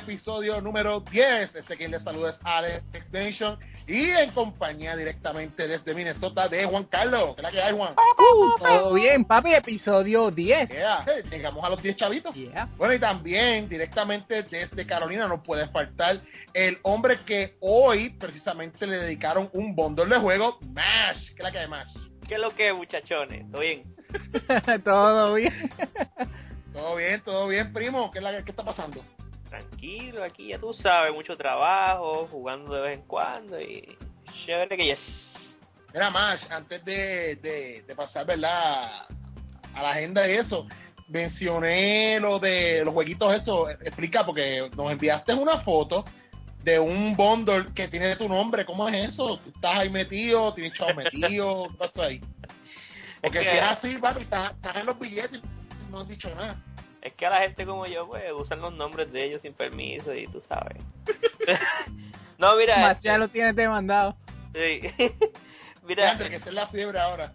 episodio número 10. Quien les saluda es Alex Extension y en compañía directamente desde Minnesota de Juan Carlos. ¿Qué es la que hay, Juan? Todo bien, papi, episodio 10. Yeah. Llegamos a los 10 chavitos. Yeah. Bueno, y también directamente desde Carolina no puede faltar el hombre que hoy precisamente le dedicaron un bundle de juego, MASH. ¿Qué es la que hay, MASH? ¿Qué es lo que, muchachones? ¿Todo bien? Todo bien. Todo bien, primo. ¿Qué está pasando? Tranquilo, aquí ya tú sabes, mucho trabajo, jugando de vez en cuando y chévere que yes. Mira, MASH, antes de pasar, ¿verdad?, a la agenda de eso, mencioné lo de los jueguitos eso. Explica, porque nos enviaste una foto de un bundle que tiene tu nombre. ¿Cómo es eso? ¿Tú estás ahí metido? ¿Tienes chavo metido? ¿Qué pasó ahí? Porque es que, si es así, papi, estás en los billetes y no has dicho nada. Es que a la gente como yo, pues, usan los nombres de ellos sin permiso y tú sabes. No, mira. Más ya lo tienes demandado. Sí. Mira. Fíjate que esa es la fiebre ahora.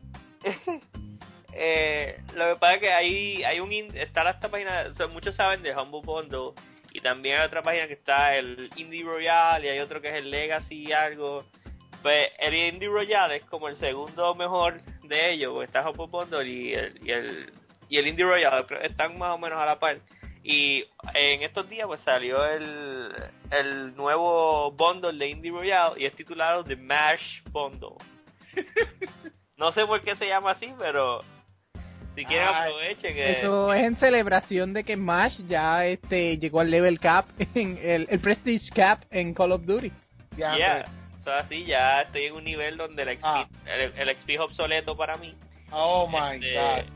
Lo que pasa es que está esta página, o sea, muchos saben de Humble Bundle, y también hay otra página que está el Indie Royale, y hay otro que es el Legacy algo. Pues el Indie Royale es como el segundo mejor de ellos, porque está Humble Bundle y el Indie Royale están más o menos a la par. Y en estos días pues salió el nuevo bundle de Indie Royale y es titulado The MASH Bundle. No sé por qué se llama así, pero si quieren aprovechen que... Eso es en celebración de que MASH ya llegó al level cap, en el Prestige Cap en Call of Duty. Yeah, so así ya estoy en un nivel donde el XP es obsoleto para mí. Oh my God.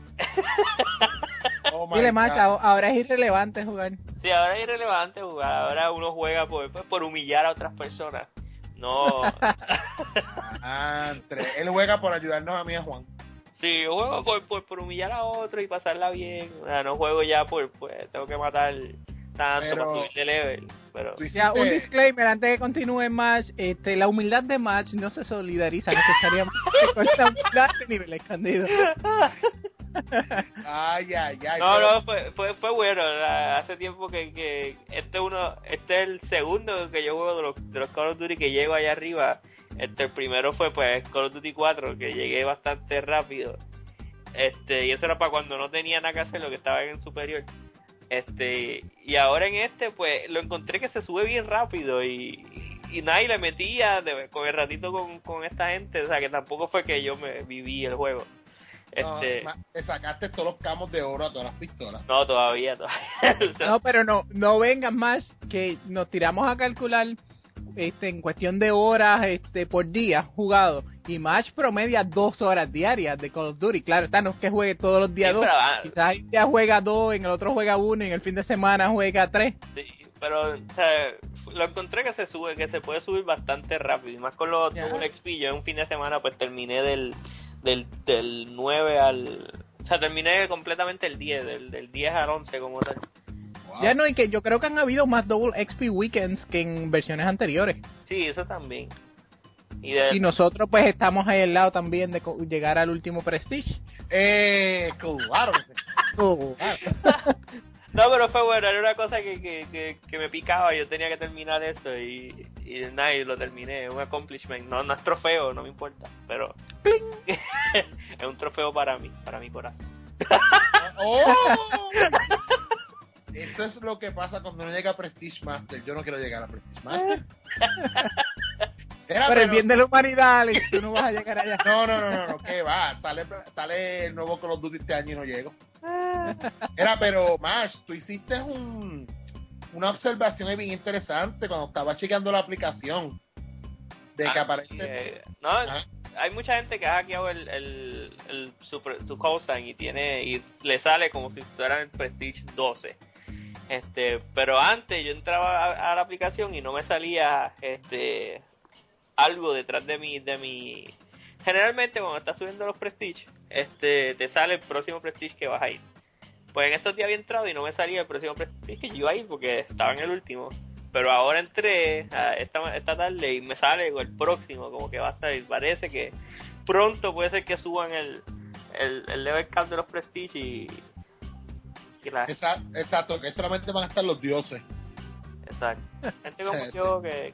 Dile, MASH, ahora es irrelevante jugar. Sí, ahora es irrelevante jugar. Ahora uno juega por humillar a otras personas. No. Él juega por ayudarnos a mí y a Juan. Sí, yo juego por humillar a otro y pasarla bien. O sea, no juego ya pues tengo que matar tanto para subir de level. Pero ya, un disclaimer antes de que continúe MASH, la humildad de MASH no se solidariza necesariamente con la humildad de nivel escondido. No, fue bueno. Hace tiempo que este es el segundo que yo juego de los Call of Duty que llego allá arriba. El primero fue pues Call of Duty 4, que llegué bastante rápido. Y eso era para cuando no tenía nada que hacer, lo que estaba en el superior. Y ahora en pues lo encontré que se sube bien rápido y nadie le metía con el ratito con esta gente. O sea, que tampoco fue que yo me viví el juego. Te sacaste todos los camos de oro a todas las pistolas. No, todavía. No, pero no vengan más, que nos tiramos a calcular en cuestión de horas por día jugado, y MASH promedia 2 horas diarias de Call of Duty. Claro, no es que juegue todos los días 2, quizás un día juega 2, en el otro juega 1, y en el fin de semana juega 3. Sí, pero o sea, lo encontré que se puede subir bastante rápido, y más con los Double XP. Yo en un fin de semana pues terminé del 9 al... O sea, terminé completamente el 10, del 10 al 11 como tal. Wow. Ya no, y que yo creo que han habido más Double XP Weekends que en versiones anteriores. Sí, eso también. Y nosotros pues estamos ahí al lado también de llegar al último Prestige. Claro. No, pero fue bueno, era una cosa que me picaba. Yo tenía que terminar esto y nada, y lo terminé. Un accomplishment, no es trofeo, no me importa, pero es un trofeo para mí, para mi corazón. Esto es lo que pasa cuando uno llega a Prestige Master. Yo no quiero llegar a Prestige Master. Pero el bien de la humanidad, Alex, tú no vas a llegar allá. No, ¿qué va? Sale el nuevo Call of Duty este año y no llego. Pero Mash, tú hiciste una observación bien interesante cuando estabas chequeando la aplicación de que aparece. Hay mucha gente que ha hackeado su call sign y le sale como si estuviera en Prestige 12. Pero antes yo entraba a la aplicación y no me salía algo detrás de mi. Generalmente cuando estás subiendo los Prestige, te sale el próximo Prestige que vas a ir. Pues en estos días había entrado y no me salía el próximo Prestige que yo iba a ir porque estaba en el último. Pero ahora entré esta tarde y me sale el próximo, como que va a salir. Parece que pronto puede ser que suban el level cap de los Prestige y Exacto, que solamente van a estar los dioses. Exacto. Gente como yo que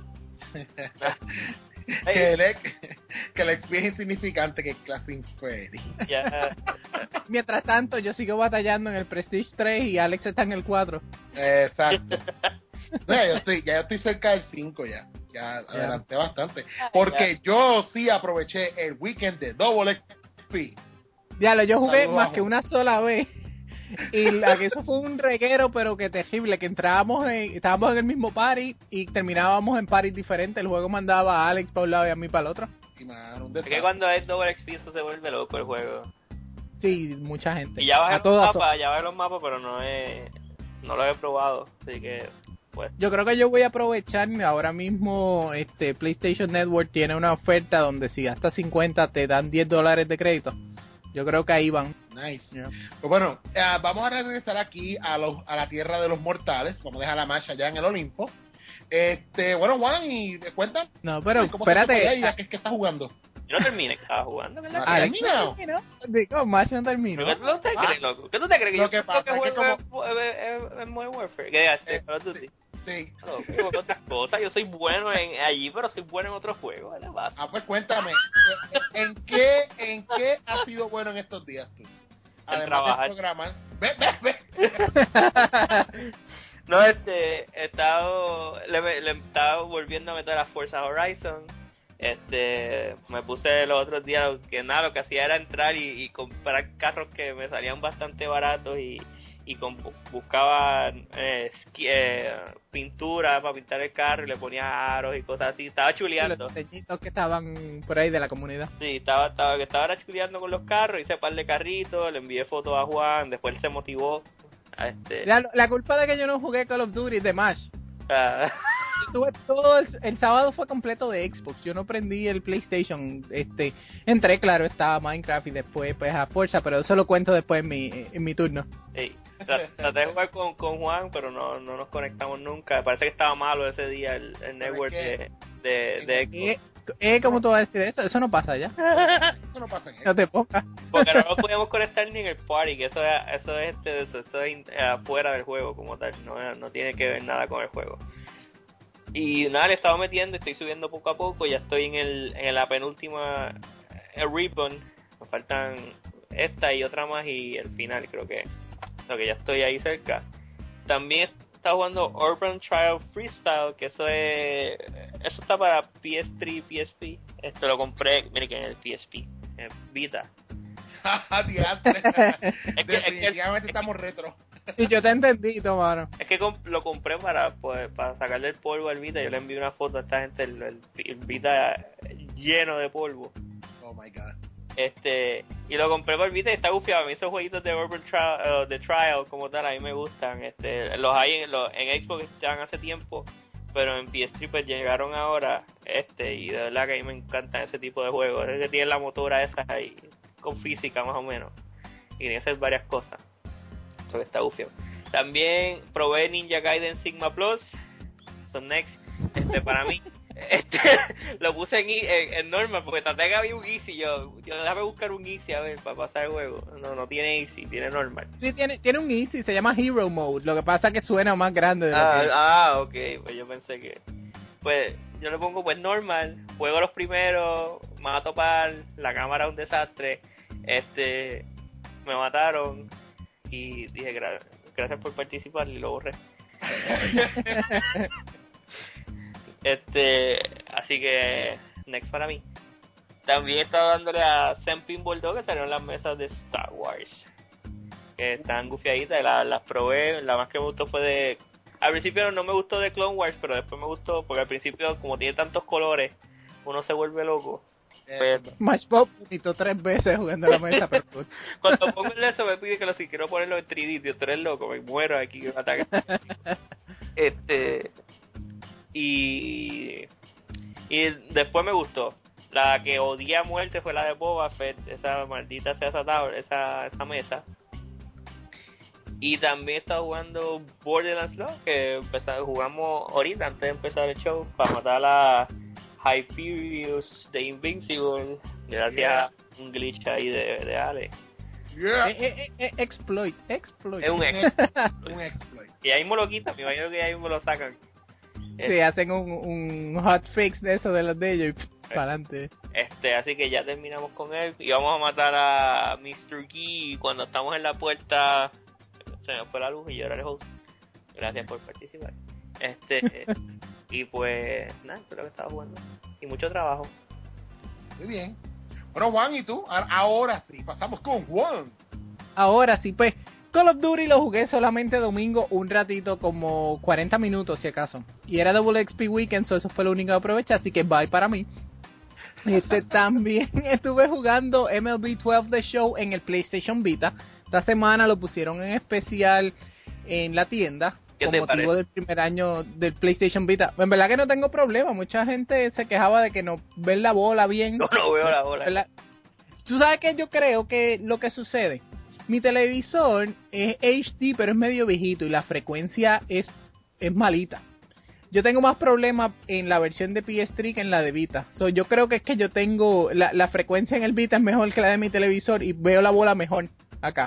que el XP es insignificante, que es clase inferior. ya, Mientras tanto, yo sigo batallando en el Prestige 3 y Alex está en el 4. Exacto. No, ya yo estoy cerca del 5 ya. Ya adelanté bastante. Porque yo sí aproveché el weekend de Double XP. Diablo, yo jugué Saludos, más que una sola vez. Y eso fue un reguero, pero que terrible, que estábamos en el mismo party y terminábamos en parties diferentes. El juego mandaba a Alex para un lado y a mí para el otro. Y, man, un es desastre. que cuando es Double XP eso se vuelve loco el juego. Sí, mucha gente. Y ya bajé todas los mapas, pero no los he probado, así que pues. Yo creo que yo voy a aprovechar ahora mismo. PlayStation Network tiene una oferta donde si gastas 50 te dan $10 de crédito. Yo creo que ahí van. Nice. Yeah. Pues bueno, vamos a regresar aquí a la tierra de los mortales. Vamos a dejar la marcha allá en el Olimpo. Bueno, Juan, y cuenta. No, pero ¿Cómo se fue espérate. allá? ¿Qué estás jugando? Yo no terminé que estaba jugando, ¿verdad? Ah, Alex terminado. no terminó. Digo, más no terminó. ¿Qué tú te crees, loco? ¿Qué tú te crees? Que Lo yo que creo pasa que es que juego es Modern Warfare? ¿Qué Call of Duty? Sí. No, juego otras cosas. Yo soy bueno allí, pero soy bueno en otros juegos. ¿Qué le pasa? Ah, pues cuéntame, ¿en qué has sido bueno en estos días tú? Además trabajar. de programar. Ve. No, he estado le estaba volviendo a meter a Forza Horizon. Me puse los otros días que nada, lo que hacía era entrar y comprar carros que me salían bastante baratos y buscaba pintura para pintar el carro y le ponía aros y cosas así. Estaba chuleando. Los diseñitos que estaban por ahí de la comunidad. Sí, estaba chuleando con los carros, hice un par de carritos, le envié fotos a Juan, después él se motivó. La culpa de que yo no jugué Call of Duty de Mash. Ah, Tuve todo el sábado fue completo de Xbox. Yo no prendí el PlayStation. Entré, claro, estaba Minecraft y después pues a Forza, pero eso lo cuento después en mi turno. sí. Traté de jugar con Juan, pero no nos conectamos nunca. Parece que estaba malo ese día el network de Xbox. ¿Cómo tú vas a decir eso? Eso no pasa ya. Eso no pasa en No te pongas. Porque no nos podíamos conectar ni en el party, que eso es afuera del juego como tal, no tiene que ver nada con el juego. Y nada, le estaba metiendo, estoy subiendo poco a poco, ya estoy en la penúltima ribbon, me faltan esta y otra más y el final creo que ya estoy ahí cerca. También está jugando Urban Trial Freestyle, que eso está para PS3, PSP. Esto lo compré, mire que en el PSP, en Vita. Definitivamente estamos retro. Y yo te entendí, mano. Es que lo compré para sacarle el polvo al Vita. Yo le envié una foto a esta gente, el Vita lleno de polvo. Oh my god. Y lo compré por Vita y está gufiado. A mí esos jueguitos de Urban Trial, de Trial como tal, a mí me gustan. Los hay en Xbox estaban hace tiempo, pero en PS3 pues llegaron ahora. Y de verdad que a mí me encantan ese tipo de juegos. Es que tienen la motora esa ahí, con física más o menos. Y tiene que hacer varias cosas. Eso que está gufiado. También probé Ninja Gaiden Sigma Plus. Son next. Para mí. Lo puse en normal porque traté que había un easy. Yo déjame buscar un easy a ver para pasar el juego. No tiene easy, tiene normal. Sí, tiene un easy, se llama Hero Mode. Lo que pasa es que suena más grande de lo que... Ok, pues yo pensé que pues yo le pongo pues normal, juego los primeros, mato par, la cámara es un desastre, me mataron y dije gracias por participar y lo borré. Así que next para mí. También estaba dándole a Zen Pinball 2 que salieron las mesas de Star Wars, que están gufiaditas y las probé. La más que me gustó fue al principio no me gustó de Clone Wars, pero después me gustó porque al principio como tiene tantos colores uno se vuelve loco. Matchbox bonito 3 veces jugando la mesa, pero cuando pongo el eso me pide que si quiero ponerlo en 3D, tío, tú eres loco, me muero aquí que me atacan. Y después me gustó. La que odié a muerte fue la de Boba Fett, esa maldita sea esa mesa. Y también estaba jugando Borderlands 2, que jugamos ahorita antes de empezar el show para matar a Hyperius de Invincible, gracias a un glitch ahí de Ale. Yeah. Exploit. Es un Un exploit. Y ahí mismo lo quitan, me imagino que ahí mismo lo sacan. Sí, hacen un hotfix de eso de los de ellos y para adelante. Así que ya terminamos con él y vamos a matar a Mr. Key. Y cuando estamos en la puerta se nos fue la luz y yo era el host. Gracias por participar. Y pues nada, eso es lo que estaba jugando y mucho trabajo. Muy bien. Bueno, Juan, ¿y tú? Ahora sí, pasamos con Juan. Ahora sí, pues Call of Duty lo jugué solamente domingo un ratito, como 40 minutos si acaso. Y era Double XP Weekend, so eso fue lo único que aproveché, así que bye para mí. También estuve jugando MLB 12 The Show en el PlayStation Vita. Esta semana lo pusieron en especial en la tienda con motivo del primer año del PlayStation Vita. En verdad que no tengo problema. Mucha gente se quejaba de que no ven la bola bien. No veo la bola. ¿Verdad? Tú sabes que yo creo que lo que sucede, mi televisor es HD pero es medio viejito y la frecuencia es malita. Yo tengo más problemas en la versión de PS3 que en la de Vita. Yo creo que es que yo tengo la frecuencia en el Vita es mejor que la de mi televisor y veo la bola mejor acá.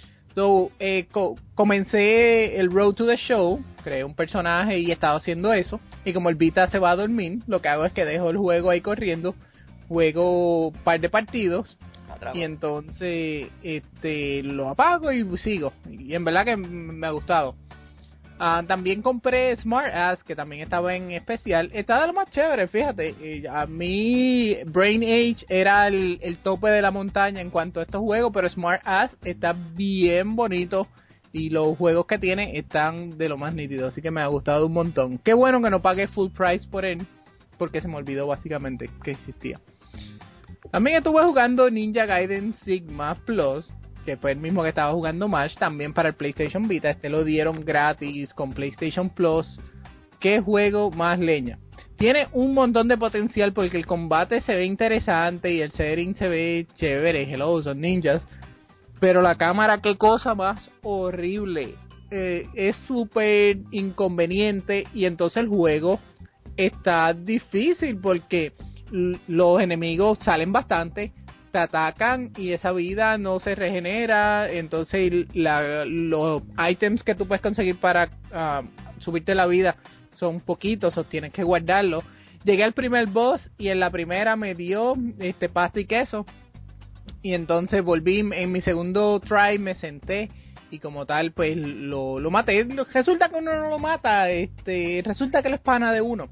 Comencé el Road to the Show, creé un personaje y he estado haciendo eso. Y como el Vita se va a dormir, lo que hago es que dejo el juego ahí corriendo, juego un par de partidos y entonces lo apago y sigo. Y en verdad que me ha gustado. También compré Smart Ass, que también estaba en especial. Está de lo más chévere, fíjate. A mí Brain Age era el tope de la montaña en cuanto a estos juegos, pero Smart Ass está bien bonito y los juegos que tiene están de lo más nítido, así que me ha gustado un montón. Qué bueno que no pagué full price por él, porque se me olvidó básicamente que existía. También estuve jugando Ninja Gaiden Sigma Plus, que fue el mismo que estaba jugando Smash, también para el PlayStation Vita. Lo dieron gratis con PlayStation Plus. Qué juego más leña. Tiene un montón de potencial porque el combate se ve interesante y el setting se ve chévere. Hello, son ninjas. Pero la cámara, qué cosa más horrible. Es súper inconveniente y entonces el juego está difícil porque los enemigos salen bastante, te atacan y esa vida no se regenera, entonces los ítems que tú puedes conseguir para subirte la vida son poquitos, o tienes que guardarlo. Llegué al primer boss y en la primera me dio pasta y queso y entonces volví en mi segundo try, me senté y como tal pues lo maté. Resulta que uno no lo mata, resulta que él es pana de uno.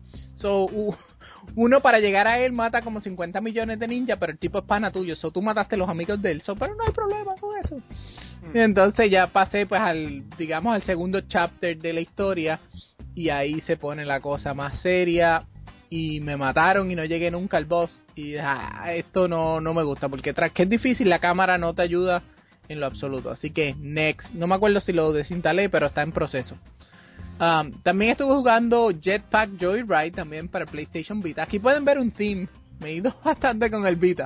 Uno para llegar a él mata como 50 millones de ninjas, pero el tipo es pana tuyo, tú mataste los amigos de él, pero no hay problema con eso. Y entonces ya pasé pues al segundo chapter de la historia y ahí se pone la cosa más seria y me mataron y no llegué nunca al boss y esto no me gusta porque tras que es difícil la cámara no te ayuda en lo absoluto, así que next. No me acuerdo si lo desinstalé, pero está en proceso. También estuve jugando Jetpack Joyride también para PlayStation Vita. Aquí pueden ver un theme. Me he ido bastante con el Vita.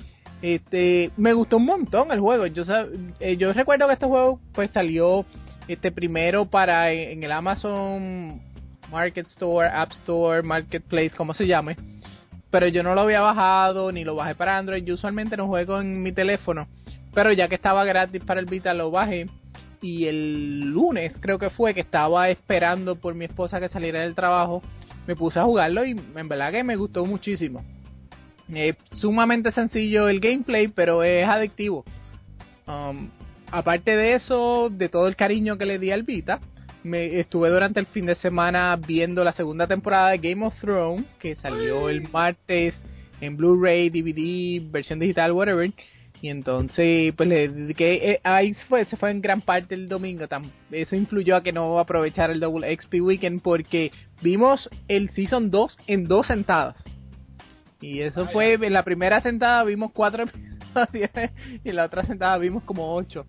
Me gustó un montón el juego. Yo recuerdo que este juego pues salió primero para en el Amazon Market Store, App Store, Marketplace, como se llame. Pero yo no lo había bajado ni lo bajé para Android. Yo usualmente no juego en mi teléfono. Pero ya que estaba gratis para el Vita lo bajé. Y el lunes creo que fue que estaba esperando por mi esposa que saliera del trabajo, me puse a jugarlo y en verdad que me gustó muchísimo. Es sumamente sencillo el gameplay, pero es adictivo. Aparte de eso, de todo el cariño que le di al Vita, estuve durante el fin de semana viendo la segunda temporada de Game of Thrones, que salió el martes en Blu-ray, DVD, versión digital, whatever. Y entonces, pues le dediqué, ahí se fue en gran parte el domingo. Eso influyó a que no aprovechara el Double XP Weekend porque vimos el Season 2 en 2 sentadas. Y eso fue, en la primera sentada vimos 4 episodios y en la otra sentada vimos como 8.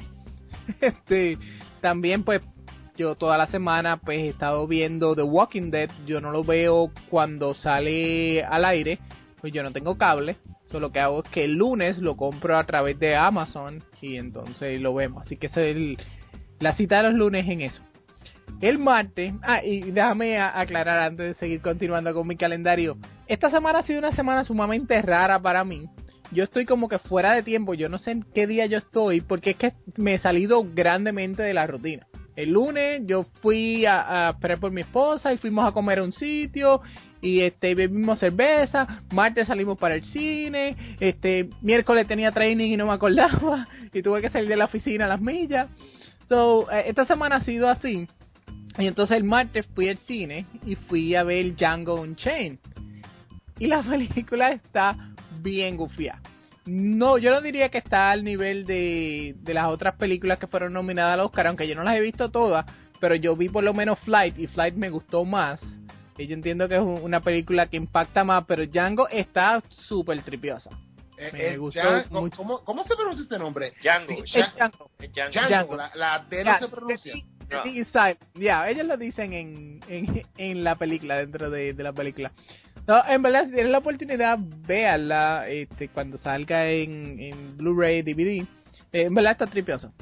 También pues yo toda la semana pues he estado viendo The Walking Dead. Yo no lo veo cuando sale al aire, pues yo no tengo cable. Lo que hago es que el lunes lo compro a través de Amazon y entonces lo vemos. Así que esa es la cita de los lunes en eso. El martes, y déjame aclarar antes de seguir continuando con mi calendario. Esta semana ha sido una semana sumamente rara para mí yo estoy como que fuera de tiempo, yo no sé en qué día yo estoy, porque es que me he salido grandemente de la rutina. El lunes yo fui a esperar por mi esposa y fuimos a comer a un sitio y bebimos cerveza. Martes salimos para el cine. Miércoles tenía training y no me acordaba y tuve que salir de la oficina a las millas. So, esta semana ha sido así. Y entonces el martes fui al cine y fui a ver Django Unchained. Y la película está bien gufia. No, yo no diría que está al nivel de las otras películas que fueron nominadas al Oscar, aunque yo no las he visto todas, pero yo vi por lo menos Flight y Flight me gustó más. Y yo entiendo que es una película que impacta más, pero Django está súper tripiosa. Me gustó mucho. ¿Cómo se pronuncia este nombre? Django. Django. La D no se pronuncia. Ya, ellos lo dicen en la película, dentro de la película. No, en verdad, si tienen la oportunidad, véanla cuando salga en Blu-ray, DVD. En verdad está tripioso.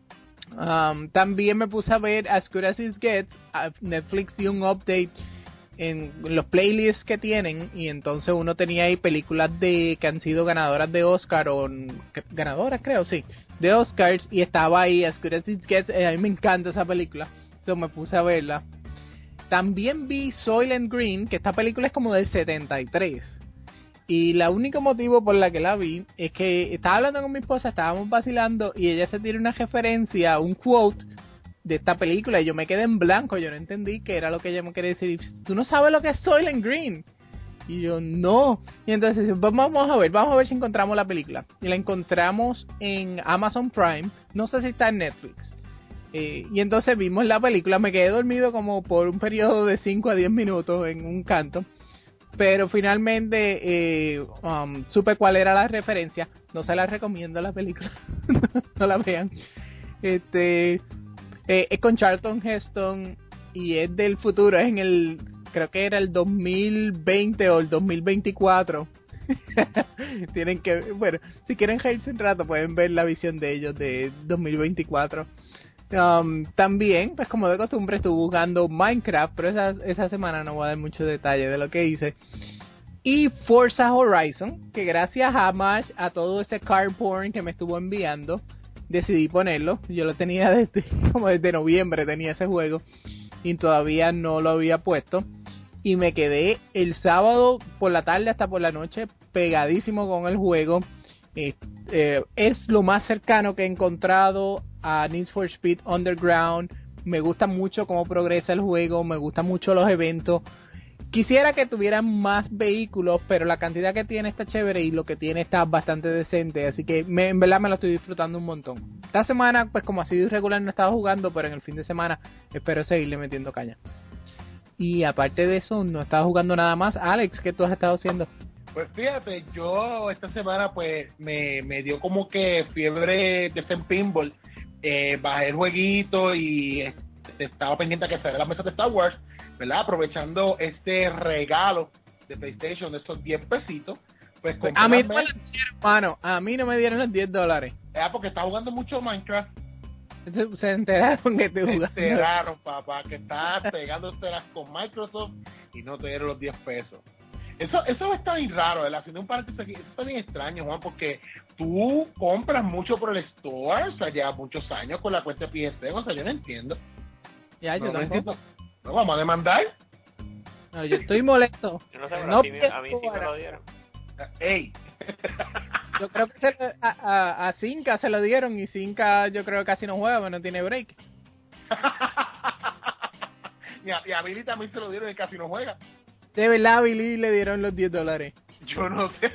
También me puse a ver As Good As It Gets. Netflix dio un update en los playlists que tienen, y entonces uno tenía ahí películas que han sido ganadoras de Oscar, o ganadoras creo, sí, de Oscars, y estaba ahí As Good As It Gets. A mí me encanta esa película, entonces me puse a verla. También vi Soylent Green, que esta película es como del 73. Y el único motivo por la que la vi es que estaba hablando con mi esposa, estábamos vacilando, y ella se tiene una referencia, un quote de esta película, y yo me quedé en blanco, yo no entendí qué era lo que ella me quería decir. ¿Tú no sabes lo que es Soylent Green? Y yo, no. Y entonces, vamos a ver si encontramos la película. Y la encontramos en Amazon Prime, no sé si está en Netflix. Y entonces vimos la película, me quedé dormido como por un periodo de 5 a 10 minutos en un canto, pero finalmente supe cuál era la referencia. No se la recomiendo la película, no la vean. Es con Charlton Heston y es del futuro, es creo que era el 2020 o el 2024. Tienen que, bueno, si quieren reírse un rato pueden ver la visión de ellos de 2024. También, pues como de costumbre, estuve jugando Minecraft, pero esa semana no voy a dar mucho detalle de lo que hice. Y Forza Horizon, que gracias a Mash, a todo ese card porn que me estuvo enviando, decidí ponerlo. Yo lo tenía desde noviembre, tenía ese juego, y todavía no lo había puesto. Y me quedé el sábado por la tarde hasta por la noche pegadísimo con el juego. Es lo más cercano que he encontrado a Need for Speed Underground. Me gusta mucho cómo progresa el juego, me gustan mucho los eventos. Quisiera que tuvieran más vehículos, pero la cantidad que tiene está chévere y lo que tiene está bastante decente, así que en verdad me lo estoy disfrutando un montón. Esta semana, pues como ha sido irregular, no he estado jugando, pero en el fin de semana espero seguirle metiendo caña. Y aparte de eso, no he estado jugando nada más. Alex, ¿qué tú has estado haciendo? Pues fíjate, yo esta semana pues me dio como que fiebre de hacer pinball. Bajé el jueguito y estaba pendiente a que saliera la mesa de Star Wars, ¿verdad? Aprovechando este regalo de PlayStation de esos 10 pesitos. Pues a mí no me lo dieron, mano. A mí no me dieron los $10. Porque estaba jugando mucho Minecraft. Se enteraron que te jugando. Se enteraron, papá, que estás pegándoselas con Microsoft y no te dieron los 10 pesos. Eso está bien raro, ¿verdad? Haciendo un paréntesis aquí, eso está bien extraño, Juan, porque tú compras mucho por el store, o sea, ya muchos años con la cuenta de PSN, o sea, yo no entiendo. Ya, yo tampoco. ¿No vamos a demandar? No, yo estoy molesto. Yo no sé, pero no a mí sí me lo dieron. ¡Ey! Yo creo que a Cinca se lo dieron, y Cinca yo creo que casi no juega, pero no tiene break. y a Billy también se lo dieron y casi no juega. De verdad, a Billy le dieron los $10. Yo no sé,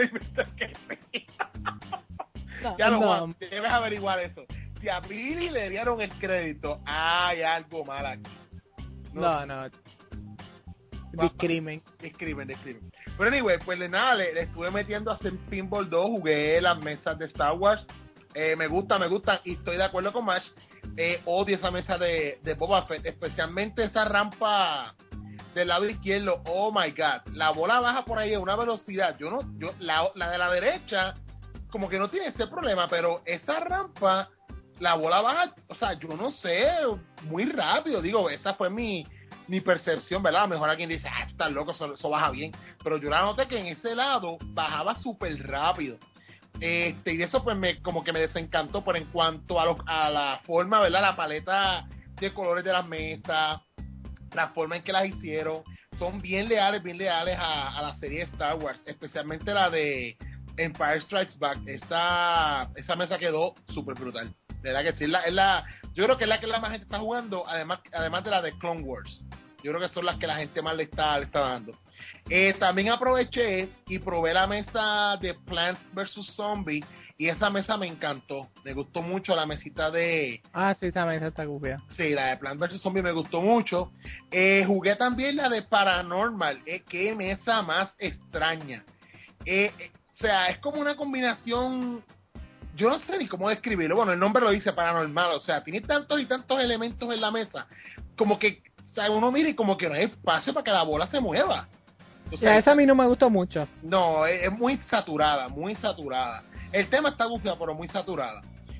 ya no, Juan, debes averiguar eso. Si a Billy le dieron el crédito, hay algo mal aquí. No. Discrimen. Pero anyway, pues nada, le estuve metiendo a hacer Pinball 2, jugué las mesas de Star Wars. Me gustan, y estoy de acuerdo con Mash. Odio esa mesa de Boba Fett, especialmente esa rampa del lado izquierdo. Oh my god, la bola baja por ahí a una velocidad. La de la derecha como que no tiene ese problema, pero esa rampa, la bola baja, o sea, yo no sé, muy rápido. Digo, esa fue mi percepción, ¿verdad? A lo mejor alguien dice, estás loco, eso baja bien, pero yo la noté que en ese lado bajaba súper rápido. y de eso pues como que me desencantó, por en cuanto a la forma, ¿verdad? La paleta de colores de las mesas, la forma en que las hicieron, son bien leales a la serie de Star Wars, especialmente la de Empire Strikes Back. Esa mesa quedó súper brutal, de verdad que sí, yo creo que es la que la más gente está jugando, además de la de Clone Wars. Yo creo que son las que la gente más le está dando. También aproveché y probé la mesa de Plants vs. Zombies, y esa mesa me encantó. Me gustó mucho la mesita de... Sí, esa mesa está gufia. Sí, la de Plants vs. Zombies me gustó mucho. Jugué también la de Paranormal. Qué mesa más extraña. O sea, es como una combinación... Yo no sé ni cómo describirlo. Bueno, el nombre lo dice, Paranormal. O sea, tiene tantos y tantos elementos en la mesa. Como que, o sea, uno mira y como que no hay espacio para que la bola se mueva. O sea, esa a mí no me gustó mucho. No, es muy saturada, muy saturada. El tema está gufiado, pero muy saturada.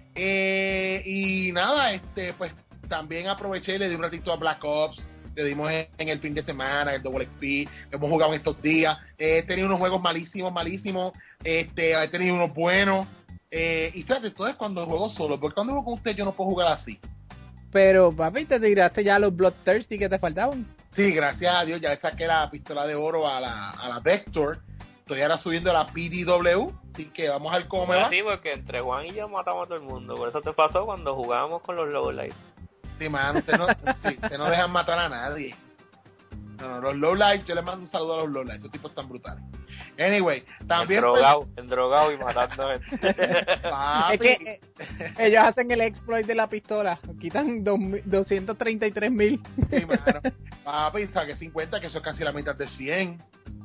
Y nada, pues también aproveché y le di un ratito a Black Ops. Le dimos en el fin de semana, el Double XP. Hemos jugado en estos días. He tenido unos juegos malísimos. He tenido unos buenos. Y fíjate, esto es cuando juego solo. Porque cuando juego con usted yo no puedo jugar así. Pero, papi, te tiraste ya los Bloodthirsty que te faltaban. Sí, gracias a Dios, ya le saqué la pistola de oro a la Vector. Estoy ahora subiendo a la PDW, así que vamos a ver cómo me va. Sí, porque entre Juan y yo matamos a todo el mundo. Por eso te pasó cuando jugábamos con los Lowlights. Sí, man, usted no dejan matar a nadie. No, los Lowlights, yo les mando un saludo a los Lowlights, esos tipos están brutales. Anyway, también... Endrogado y matando gente. Es que ellos hacen el exploit de la pistola, quitan 233,000. Sí, mano. Papi, saque 50, que eso es casi la mitad de 100.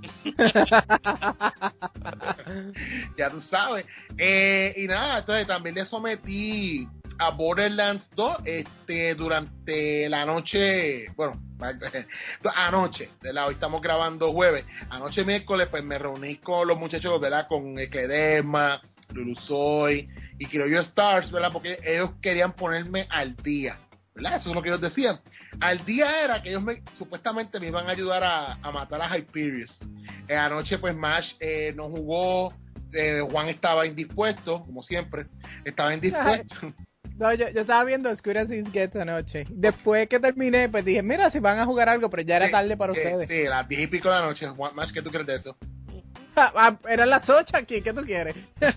Ya tú sabes. Y nada, entonces también le sometí a Borderlands 2 durante la noche, bueno, anoche, ¿verdad? Hoy estamos grabando jueves, anoche miércoles pues me reuní con los muchachos, ¿verdad? Con Ecledesma, Lulusoy y Kiroyo Stars, ¿verdad? Porque ellos querían ponerme al día, ¿verdad? Eso es lo que ellos decían. Al día era que ellos supuestamente me iban a ayudar a matar a Hyperius. Anoche pues Mash no jugó, Juan estaba indispuesto, como siempre, estaba indispuesto. No, yo estaba viendo Oscurances Gets anoche. Después que terminé, pues dije, mira, si van a jugar algo, pero ya era tarde para ustedes. Sí, las 10 y pico de la noche. Más, ¿qué tú crees de eso? Eran las 8 aquí, ¿qué tú quieres?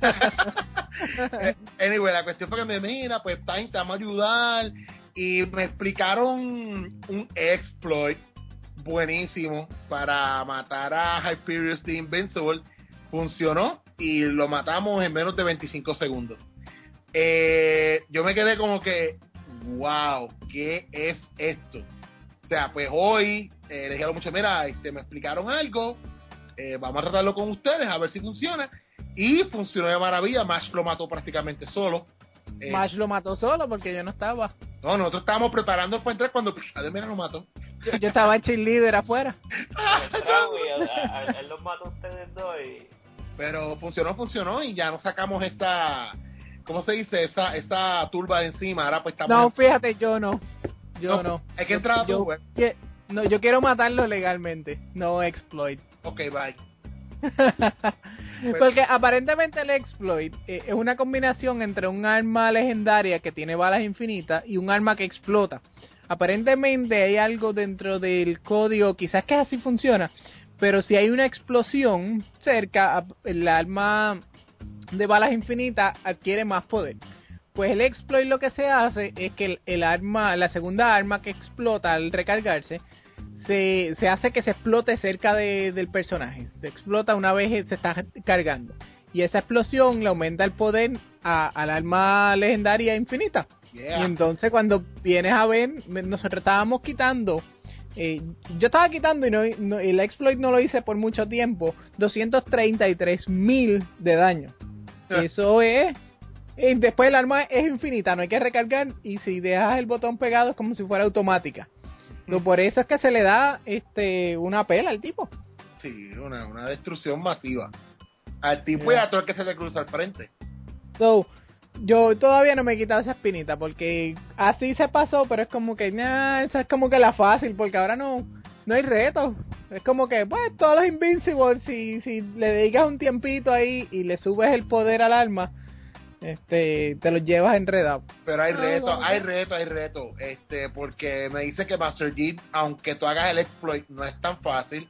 Anyway, la cuestión fue que me mira, pues te vamos a ayudar. Y me explicaron un exploit buenísimo para matar a Hyperius the Invincible. Funcionó y lo matamos en menos de 25 segundos. Yo me quedé como que, wow, ¿qué es esto? O sea, pues hoy les dije a los muchachos, mira, me explicaron algo, vamos a tratarlo con ustedes a ver si funciona. Y funcionó de maravilla. Mash lo mató prácticamente solo. Mash lo mató solo porque yo no estaba. No, nosotros estábamos preparando para entrar cuando mira, lo mató. Yo estaba en cheerleader afuera. Él los mató a ustedes dos y... Pero funcionó y ya nos sacamos esta... ¿Cómo se dice? Esa turba de encima. Ahora pues estamos... No, fíjate, yo no. No. Hay que entrar a tu web. No, yo quiero matarlo legalmente, no exploit. Ok, bye. Porque aparentemente el exploit es una combinación entre un arma legendaria que tiene balas infinitas y un arma que explota. Aparentemente hay algo dentro del código, quizás que así funciona, pero si hay una explosión cerca, el arma de balas infinitas adquiere más poder. Pues el exploit lo que se hace es que el arma, la segunda arma que explota al recargarse, se hace que se explote cerca del personaje. Se explota una vez se está cargando. Y esa explosión le aumenta el poder al arma legendaria infinita. Yeah. Y entonces cuando vienes a ver, nosotros estábamos quitando, yo estaba quitando y el exploit no lo hice por mucho tiempo, 233,000 de daño. Eso es... después el arma es infinita, no hay que recargar, y si dejas el botón pegado es como si fuera automática. Por eso es que se le da una pela al tipo. Sí, una destrucción masiva al tipo y a todo el que se le cruza al frente. So, yo todavía no me he quitado esa espinita porque así se pasó, pero es como que esa es como que la fácil, porque ahora no no hay reto. Es como que, pues, todos los Invincibles, si le dedicas un tiempito ahí y le subes el poder al arma, te los llevas enredado. Pero hay reto, porque me dice que Master Chief, aunque tú hagas el exploit, no es tan fácil.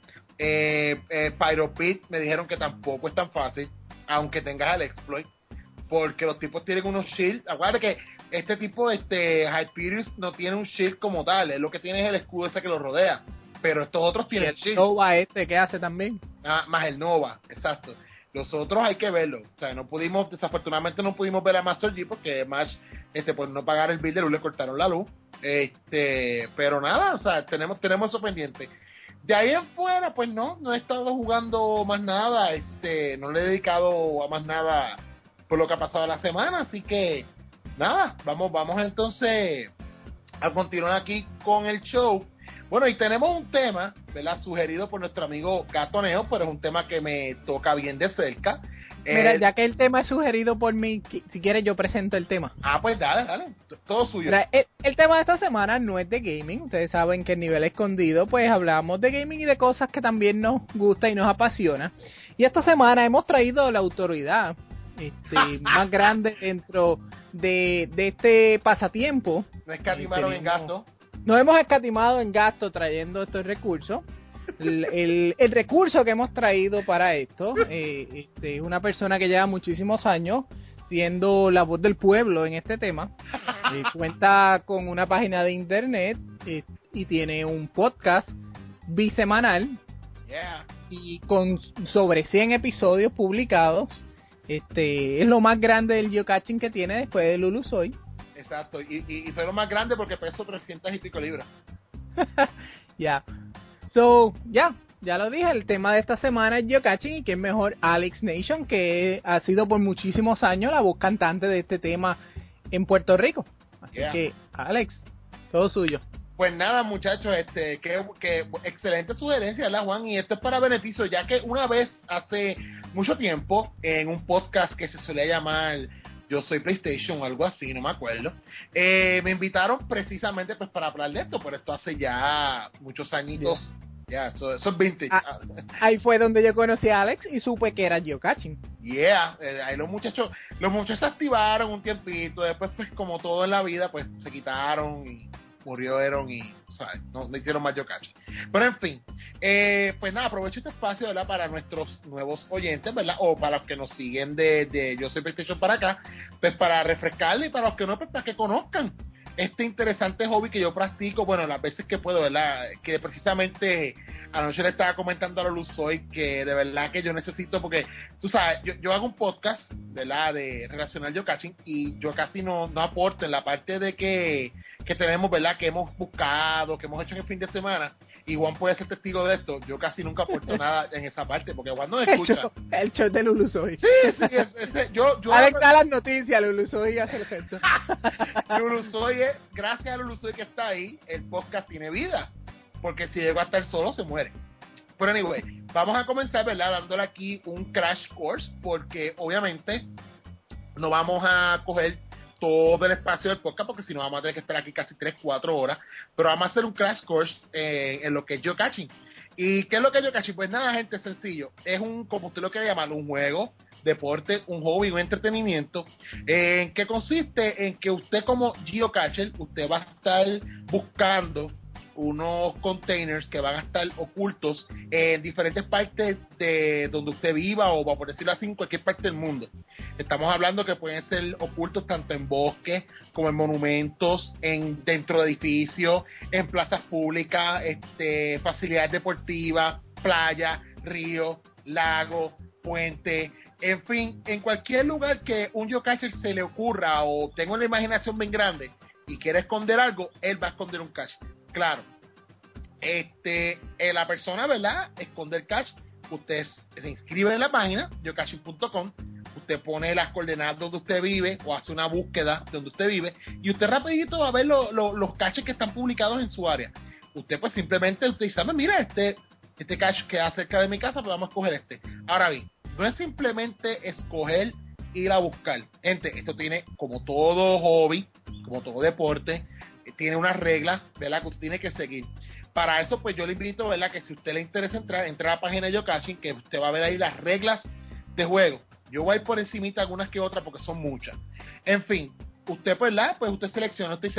Pyro Pit me dijeron que tampoco es tan fácil, aunque tengas el exploit, porque los tipos tienen unos shields. Acuérdate que este tipo, Hyperius no tiene un shield como tal, es lo que tiene es el escudo ese que lo rodea, pero estos otros tienen shield. Nova ¿qué hace también? Más el Nova, exacto. Los otros hay que verlo, o sea, desafortunadamente no pudimos ver a Master G porque más, por no pagar el bill de luz le cortaron la luz, pero nada, o sea, tenemos eso pendiente. De ahí en fuera, pues no he estado jugando más nada, no le he dedicado a más nada por lo que ha pasado la semana, así que nada, vamos entonces a continuar aquí con el show. Bueno, y tenemos un tema, ¿verdad? Sugerido por nuestro amigo Gatoneo, pero es un tema que me toca bien de cerca. Mira, ya que el tema es sugerido por mí, si quieres yo presento el tema. Pues dale, todo suyo. Mira, el tema de esta semana no es de gaming. Ustedes saben que en Nivel Escondido pues hablamos de gaming y de cosas que también nos gusta y nos apasiona. Y esta semana hemos traído la autoridad más grande dentro de este pasatiempo. No escatimaron en gasto. No hemos escatimado en gasto trayendo estos recursos. El recurso que hemos traído para esto es una persona que lleva muchísimos años siendo la voz del pueblo en este tema. Cuenta con una página de internet y tiene un podcast bisemanal y con sobre 100 episodios publicados. Es lo más grande del geocaching que tiene después de Lulu Soy. Exacto, y soy lo más grande porque peso 300 y pico libras. Ya. So, ya lo dije, el tema de esta semana es geocaching y que es mejor Alex Nation, que ha sido por muchísimos años la voz cantante de este tema en Puerto Rico. Así que, Alex, todo suyo. Pues nada, muchachos, que excelente sugerencia, ¿verdad, Juan? Y esto es para beneficio, ya que una vez hace mucho tiempo, en un podcast que se solía llamar Yo Soy PlayStation o algo así, no me acuerdo, me invitaron precisamente pues para hablar de esto, pero esto hace ya muchos añitos, eso es vintage. Ahí fue donde yo conocí a Alex y supe que era geocaching. Ahí los muchachos se activaron un tiempito, después pues como todo en la vida pues se quitaron y murieron y, ¿sabes? No hicieron más geocaching. Pero en fin, pues nada, aprovecho este espacio, ¿verdad? Para nuestros nuevos oyentes, ¿verdad? O para los que nos siguen de Yo Soy PlayStation para acá, pues para refrescarle, y para los que no, pues para que conozcan este interesante hobby que yo practico, bueno, las veces que puedo, ¿verdad? Que precisamente anoche le estaba comentando a Lulu Soy que de verdad que yo necesito, porque tú sabes, yo hago un podcast, ¿verdad? De relacionar geocaching, y yo casi no aporto en la parte de que tenemos, ¿verdad? Que hemos buscado, que hemos hecho en el fin de semana, y Juan puede ser testigo de esto. Yo casi nunca aporto nada en esa parte, porque Juan no escucha. El show de Lulu Soy. Sí, yo Alex da las noticias, Lulu Soy hace el gesto. Lulu Soy, gracias a Lulu Soy que está ahí, el podcast tiene vida, porque si llega a estar solo se muere. Pero anyway, vamos a comenzar, ¿verdad? Dándole aquí un crash course, porque obviamente no vamos a coger todo el espacio del podcast, porque si no vamos a tener que estar aquí casi 3-4 horas, pero vamos a hacer un crash course en lo que es geocaching. ¿Y qué es lo que es geocaching? Pues nada, gente, sencillo, es como usted lo quiere llamar, un juego, deporte, un hobby, un entretenimiento, que consiste en que usted como geocacher, usted va a estar buscando unos containers que van a estar ocultos en diferentes partes de donde usted viva, o por decirlo así, en cualquier parte del mundo. Estamos hablando que pueden ser ocultos tanto en bosques como en monumentos, dentro de edificios, en plazas públicas, facilidades deportivas, playas, ríos, lagos, puentes, en fin, en cualquier lugar que un geocacher se le ocurra o tenga una imaginación bien grande y quiere esconder algo, él va a esconder un cache. Claro, la persona, ¿verdad? Esconde el cache. Usted se inscribe en la página geocaching.com, usted pone las coordenadas donde usted vive o hace una búsqueda donde usted vive, y usted rapidito va a ver los caches que están publicados en su área. Usted pues simplemente sabe, mira, este cache queda cerca de mi casa, pues vamos a escoger este. Ahora bien, no es simplemente escoger, ir a buscar. Gente, esto tiene, como todo hobby, como todo deporte, tiene unas reglas, ¿verdad?, que usted tiene que seguir. Para eso, pues yo le invito, ¿verdad? Que si usted le interesa entrar a la página de Geocaching, que usted va a ver ahí las reglas de juego. Yo voy a ir por encimita algunas que otras porque son muchas. En fin, usted, pues, pues usted selecciona, usted dice,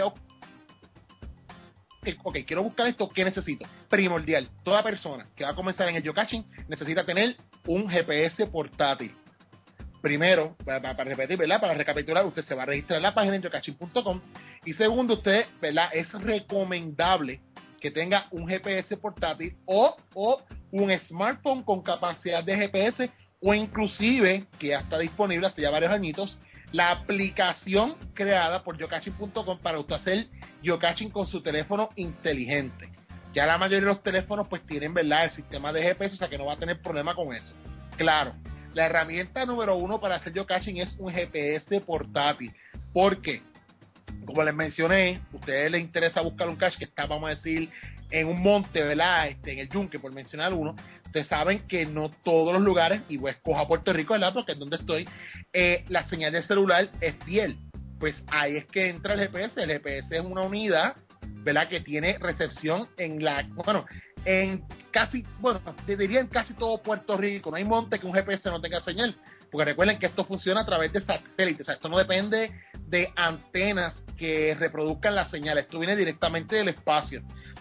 ok, quiero buscar esto, ¿qué necesito? Primordial, toda persona que va a comenzar en el geocaching necesita tener un GPS portátil. Primero, para repetir, ¿verdad? Para recapitular, usted se va a registrar en la página en geocaching.com. Y segundo, usted, ¿verdad? Es recomendable que tenga un GPS portátil o un smartphone con capacidad de GPS, o inclusive, que ya está disponible hace ya varios añitos, la aplicación creada por geocaching.com para usted hacer geocaching con su teléfono inteligente. Ya la mayoría de los teléfonos pues tienen, ¿verdad?, el sistema de GPS, o sea que no va a tener problema con eso. Claro, la herramienta número 1 para hacer geocaching es un GPS portátil. ¿Por qué? Como les mencioné, a ustedes les interesa buscar un cache que está, vamos a decir, en un monte, ¿verdad? En el yunque, por mencionar uno. Ustedes saben que no todos los lugares, y voy a escoger Puerto Rico, ¿verdad? Porque es donde estoy, la señal de celular es fiel. Pues ahí es que entra el GPS. El GPS es una unidad, ¿verdad?, que tiene recepción en casi todo Puerto Rico. No hay monte que un GPS no tenga señal. Porque recuerden que esto funciona a través de satélites. O sea, esto no depende de antenas que reproduzcan la señal. Esto viene directamente del espacio.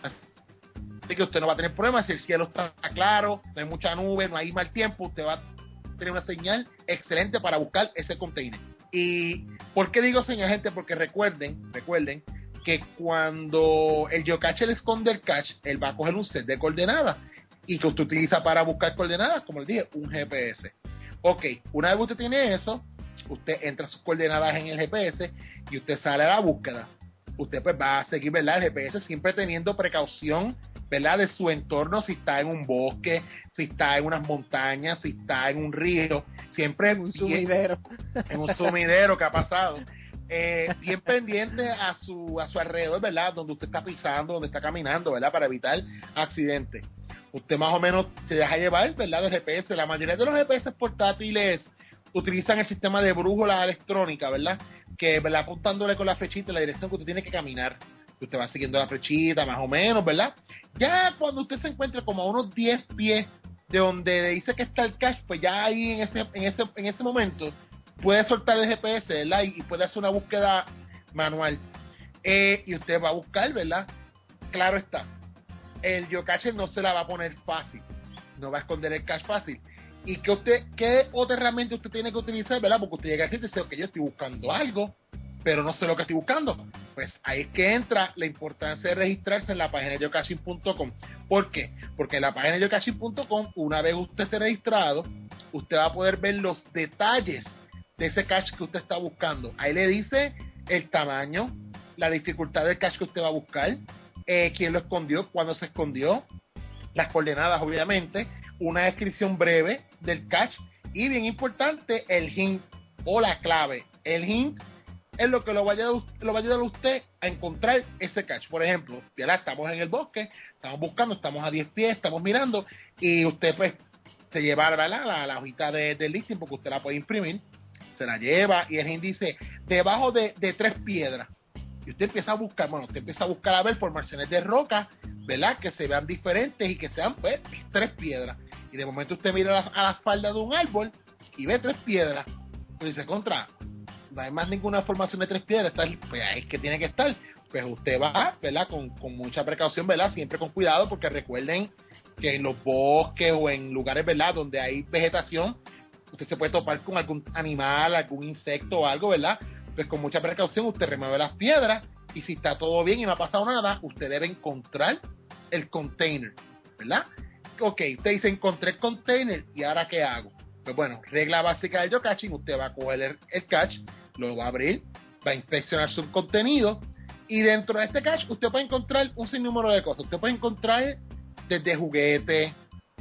Así que usted no va a tener problemas. Si el cielo está claro, no hay mucha nube, no hay mal tiempo, usted va a tener una señal excelente para buscar ese container. ¿Y por qué digo señal, gente? Porque recuerden que cuando el geocache le esconde el cache, él va a coger un set de coordenadas y que usted utiliza para buscar coordenadas, como les dije, un GPS. Ok, una vez usted tiene eso, usted entra sus coordenadas en el GPS y usted sale a la búsqueda. Usted pues va a seguir, ¿verdad?, el GPS siempre teniendo precaución, ¿verdad?, de su entorno, si está en un bosque, si está en unas montañas, si está en un río, siempre en un sumidero. En un sumidero que ha pasado. Bien pendiente a su alrededor, ¿verdad?, donde usted está pisando, donde está caminando, ¿verdad?, para evitar accidentes. Usted más o menos se deja llevar, ¿verdad?, del GPS. La mayoría de los GPS portátiles utilizan el sistema de brújula electrónica, ¿verdad?, que, ¿verdad?, apuntándole con la flechita en la dirección que usted tiene que caminar. Usted va siguiendo la flechita, más o menos, ¿verdad? Ya cuando usted se encuentre como a unos 10 pies de donde dice que está el cache, pues ya ahí en ese momento puede soltar el GPS, ¿verdad?, y puede hacer una búsqueda manual. Y usted va a buscar, ¿verdad? Claro está, el geocache no se la va a poner fácil, no va a esconder el cache fácil. ¿Y qué otra herramienta usted tiene que utilizar, ¿verdad? Porque usted llega a decir, que yo estoy buscando algo, pero no sé lo que estoy buscando. Pues ahí es que entra la importancia de registrarse en la página de geocaching.com. ¿Por qué? Porque en la página de geocaching.com, una vez usted esté registrado, usted va a poder ver los detalles de ese cache que usted está buscando. Ahí le dice el tamaño, la dificultad del cache que usted va a buscar, quién lo escondió, cuándo se escondió, las coordenadas, obviamente, una descripción breve del cache y, bien importante, el hint o la clave. El hint es lo que lo va a ayudar a usted a encontrar ese cache. Por ejemplo, ya estamos en el bosque, estamos buscando, estamos a 10 pies, estamos mirando y usted pues se lleva la hojita del listing porque usted la puede imprimir, se la lleva y el hint dice debajo de 3 piedras. Y usted empieza a buscar, a ver formaciones de roca, ¿verdad?, que se vean diferentes y que sean pues 3 piedras. Y de momento usted mira a la falda de un árbol y ve 3 piedras. Pues dice, no hay más ninguna formación de 3 piedras, pues ahí es que tiene que estar. Pues usted va, ¿verdad?, con mucha precaución, ¿verdad?, siempre con cuidado, porque recuerden que en los bosques o en lugares, ¿verdad?, donde hay vegetación, usted se puede topar con algún animal, algún insecto o algo, ¿verdad? Pues con mucha precaución usted remueve las piedras y si está todo bien y no ha pasado nada, usted debe encontrar el container, ¿verdad? Ok, usted dice, encontré el container, ¿y ahora qué hago? Pues bueno, regla básica del geocaching, usted va a coger el cache, lo va a abrir, va a inspeccionar su contenido y dentro de este cache usted puede encontrar un sinnúmero de cosas. Usted puede encontrar desde juguetitos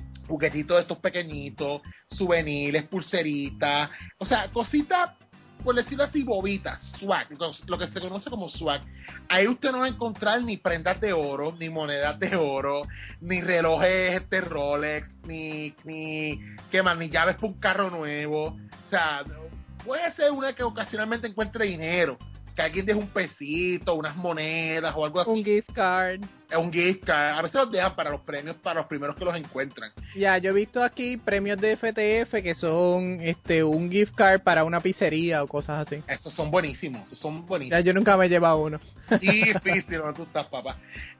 de estos pequeñitos, souvenirs, pulseritas, o sea, cositas, por decirlo así, bobitas, swag, lo que se conoce como swag. Ahí usted no va a encontrar ni prendas de oro, ni monedas de oro, ni relojes Rolex, ni ¿qué más? Ni llaves para un carro nuevo. O sea, puede ser una que ocasionalmente encuentre dinero, que alguien deje un pesito, unas monedas o algo así. Un gift card. Un gift card. A veces los dejan para los premios, para los primeros que los encuentran. Ya, yo he visto aquí premios de FTF que son un gift card para una pizzería o cosas así. Esos son buenísimos, Ya, yo nunca me he llevado uno. Difícil, ¿no? Tú estás, papá.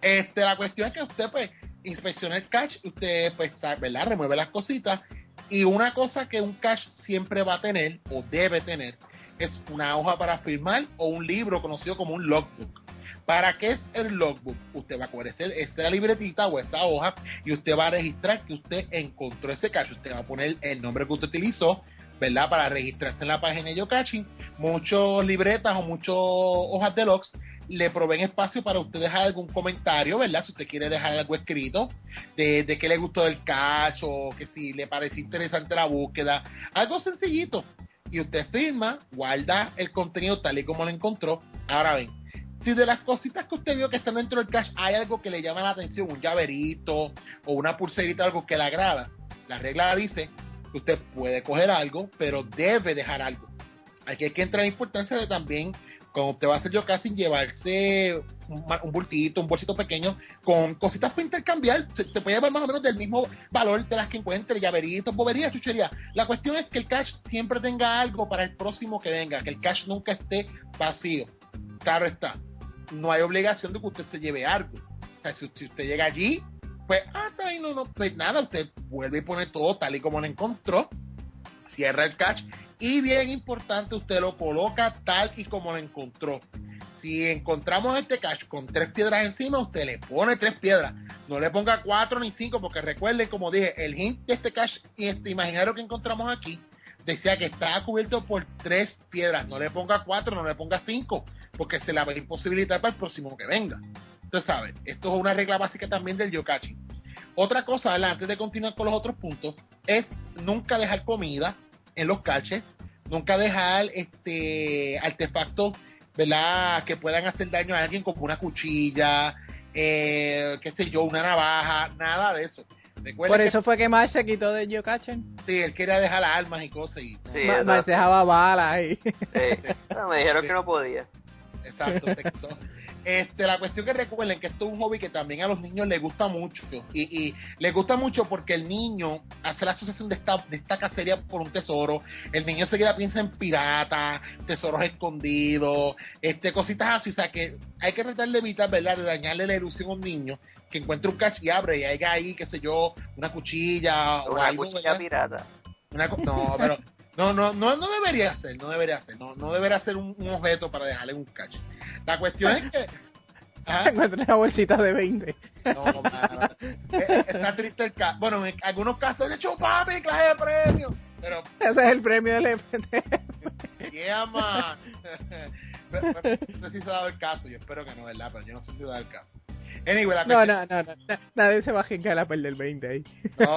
La cuestión es que usted, pues, inspecciona el cache, usted, pues, ¿verdad? Remueve las cositas. Y una cosa que un cache siempre va a tener, o debe tener, es una hoja para firmar o un libro conocido como un logbook. ¿Para qué es el logbook? Usted va a coger esta libretita o esa hoja y usted va a registrar que usted encontró ese cache. Usted va a poner el nombre que usted utilizó, ¿verdad? Para registrarse en la página de geocaching. Muchas libretas o muchas hojas de logs le proveen espacio para usted dejar algún comentario, ¿verdad? Si usted quiere dejar algo escrito de qué le gustó del cache o que si le pareció interesante la búsqueda. Algo sencillito. Y usted firma, guarda el contenido tal y como lo encontró. Ahora ven, si de las cositas que usted vio que están dentro del cache hay algo que le llama la atención, un llaverito o una pulserita, algo que le agrada, la regla dice que usted puede coger algo, pero debe dejar algo. Aquí hay que entrar en la importancia de también, cuando usted va a hacer geocaching, llevarse un bultito, un bolsito pequeño con cositas para intercambiar. Se puede llevar más o menos del mismo valor de las que encuentre, llaveritos, boberías, chucherías. La cuestión es que el cache siempre tenga algo para el próximo que venga, que el cache nunca esté vacío. Claro está, no hay obligación de que usted se lleve algo. O sea, si usted llega allí, pues, pues nada, usted vuelve y pone todo tal y como lo encontró, cierra el cache y, bien importante, usted lo coloca tal y como lo encontró. Si encontramos este cache con 3 piedras encima, usted le pone 3 piedras. No le ponga 4 ni 5, porque recuerden, como dije, el hint de este cache imaginario que encontramos aquí decía que estaba cubierto por 3 piedras. No le ponga 4, no le ponga 5, porque se la va a imposibilitar para el próximo que venga. Usted sabe, esto es una regla básica también del geocaching. Otra cosa, antes de continuar con los otros puntos, es nunca dejar comida en los caches, nunca dejar artefactos, ¿verdad?, que puedan hacer daño a alguien, como una cuchilla, qué sé yo, una navaja, nada de eso. Recuerda Por eso fue que Marsh se quitó de geocaching. Sí, él quería dejar armas y cosas. Y, sí, Marsh dejaba balas ahí. No, me dijeron que no podía. Exacto, te quitó. La cuestión que recuerden que esto es un hobby que también a los niños les gusta mucho y les gusta mucho porque el niño hace la asociación de esta cacería por un tesoro. El niño seguida piensa en piratas, tesoros escondidos, cositas así. O sea que hay que tratar de evitar, ¿verdad?, de dañarle la ilusión a un niño que encuentre un cache y abre y haya ahí, qué sé yo, una cuchilla o algo, cuchilla pirata. No, pero no debería ser, no debería ser un objeto para dejarle un cache. La cuestión es que encuentra una bolsita de 20. No, está triste el caso. Bueno, en algunos casos de hecho, papi, clase de premio. Pero ese es el premio del FTF. Yeah, man. No sé si se ha dado el caso, yo espero que no, ¿verdad? Pero yo no sé si se ha dado el caso. Anyway, no, nadie se va a jincar a perder 20 ahí. No,